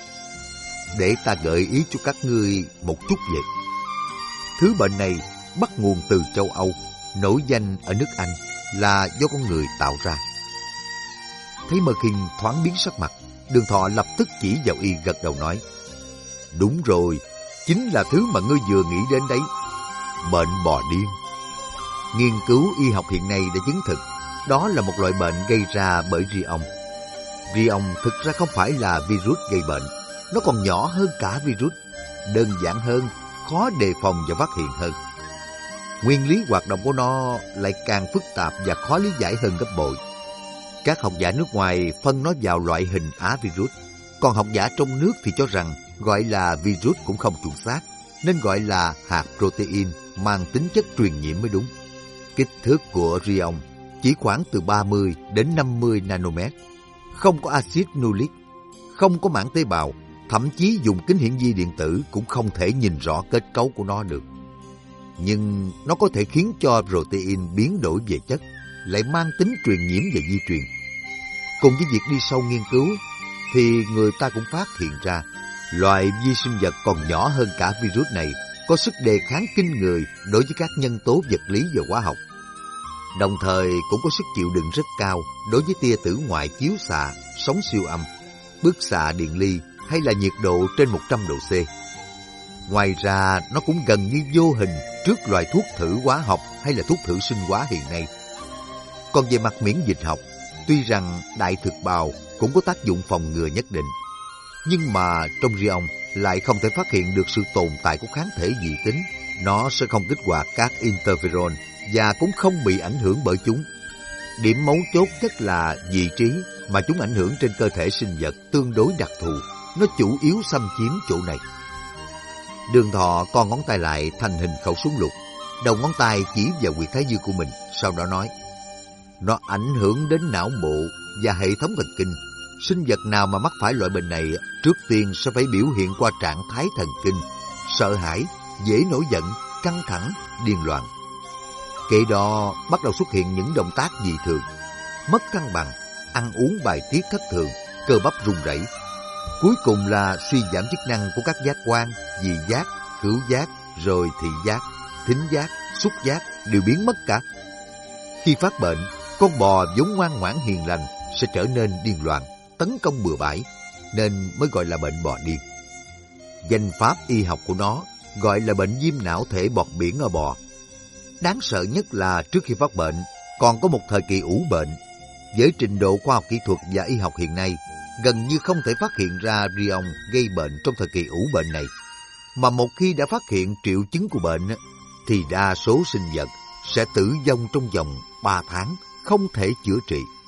Để ta gợi ý cho các ngươi một chút về. Thứ bệnh này bắt nguồn từ châu Âu, nổi danh ở nước Anh là do con người tạo ra. Thấy Mơ Kinh thoáng biến sắc mặt, Đường Thọ lập tức chỉ vào y gật đầu nói: Đúng rồi, chính là thứ mà ngươi vừa nghĩ đến đấy. Bệnh bò điên. Nghiên cứu y học hiện nay đã chứng thực đó là một loại bệnh gây ra bởi ri ong. Ri ong thực ra không phải là virus gây bệnh, nó còn nhỏ hơn cả virus, đơn giản hơn, khó đề phòng và phát hiện hơn. Nguyên lý hoạt động của nó lại càng phức tạp và khó lý giải hơn gấp bội. Các học giả nước ngoài phân nó vào loại hình á virus, còn học giả trong nước thì cho rằng gọi là virus cũng không chuẩn xác, nên gọi là hạt protein mang tính chất truyền nhiễm mới đúng. Kích thước của ri ong chỉ khoảng từ ba mươi đến năm mươi nanomet, không có axit nucleic, không có mảng tế bào, thậm chí dùng kính hiển vi điện tử cũng không thể nhìn rõ kết cấu của nó được. Nhưng nó có thể khiến cho protein biến đổi về chất, lại mang tính truyền nhiễm và di truyền. Cùng với việc đi sâu nghiên cứu, thì người ta cũng phát hiện ra loài vi sinh vật còn nhỏ hơn cả virus này có sức đề kháng kinh người đối với các nhân tố vật lý và hóa học. Đồng thời cũng có sức chịu đựng rất cao đối với tia tử ngoại chiếu xạ, sóng siêu âm, bức xạ điện ly hay là nhiệt độ trên một trăm độ C. Ngoài ra, nó cũng gần như vô hình trước loại thuốc thử hóa học hay là thuốc thử sinh hóa hiện nay. Còn về mặt miễn dịch học, tuy rằng đại thực bào cũng có tác dụng phòng ngừa nhất định, nhưng mà trong ri ong lại không thể phát hiện được sự tồn tại của kháng thể dị tính. Nó sẽ không kích hoạt các interferon và cũng không bị ảnh hưởng bởi chúng. Điểm mấu chốt nhất là vị trí mà chúng ảnh hưởng trên cơ thể sinh vật tương đối đặc thù. Nó chủ yếu xâm chiếm chỗ này. Đường Thọ con ngón tay lại thành hình khẩu súng lục, đầu ngón tay chỉ vào huyệt thái dương của mình, sau đó nói: Nó ảnh hưởng đến não bộ và hệ thống thần kinh. Sinh vật nào mà mắc phải loại bệnh này trước tiên sẽ phải biểu hiện qua trạng thái thần kinh sợ hãi, dễ nổi giận, căng thẳng, điên loạn. Kế đó bắt đầu xuất hiện những động tác dị thường, mất cân bằng, ăn uống bài tiết thất thường, cơ bắp run rẩy. Cuối cùng là suy giảm chức năng của các giác quan, vị giác, khứu giác, rồi thị giác, thính giác, xúc giác đều biến mất cả. Khi phát bệnh, con bò vốn ngoan ngoãn hiền lành sẽ trở nên điên loạn, tấn công bừa bãi, nên mới gọi là bệnh bò điên. Danh pháp y học của nó gọi là bệnh viêm não thể bọt biển ở bò. Đáng sợ nhất là trước khi phát bệnh, còn có một thời kỳ ủ bệnh. Với trình độ khoa học kỹ thuật và y học hiện nay, gần như không thể phát hiện ra ri ong gây bệnh trong thời kỳ ủ bệnh này. Mà một khi đã phát hiện triệu chứng của bệnh, thì đa số sinh vật sẽ tử vong trong vòng ba tháng, không thể chữa trị.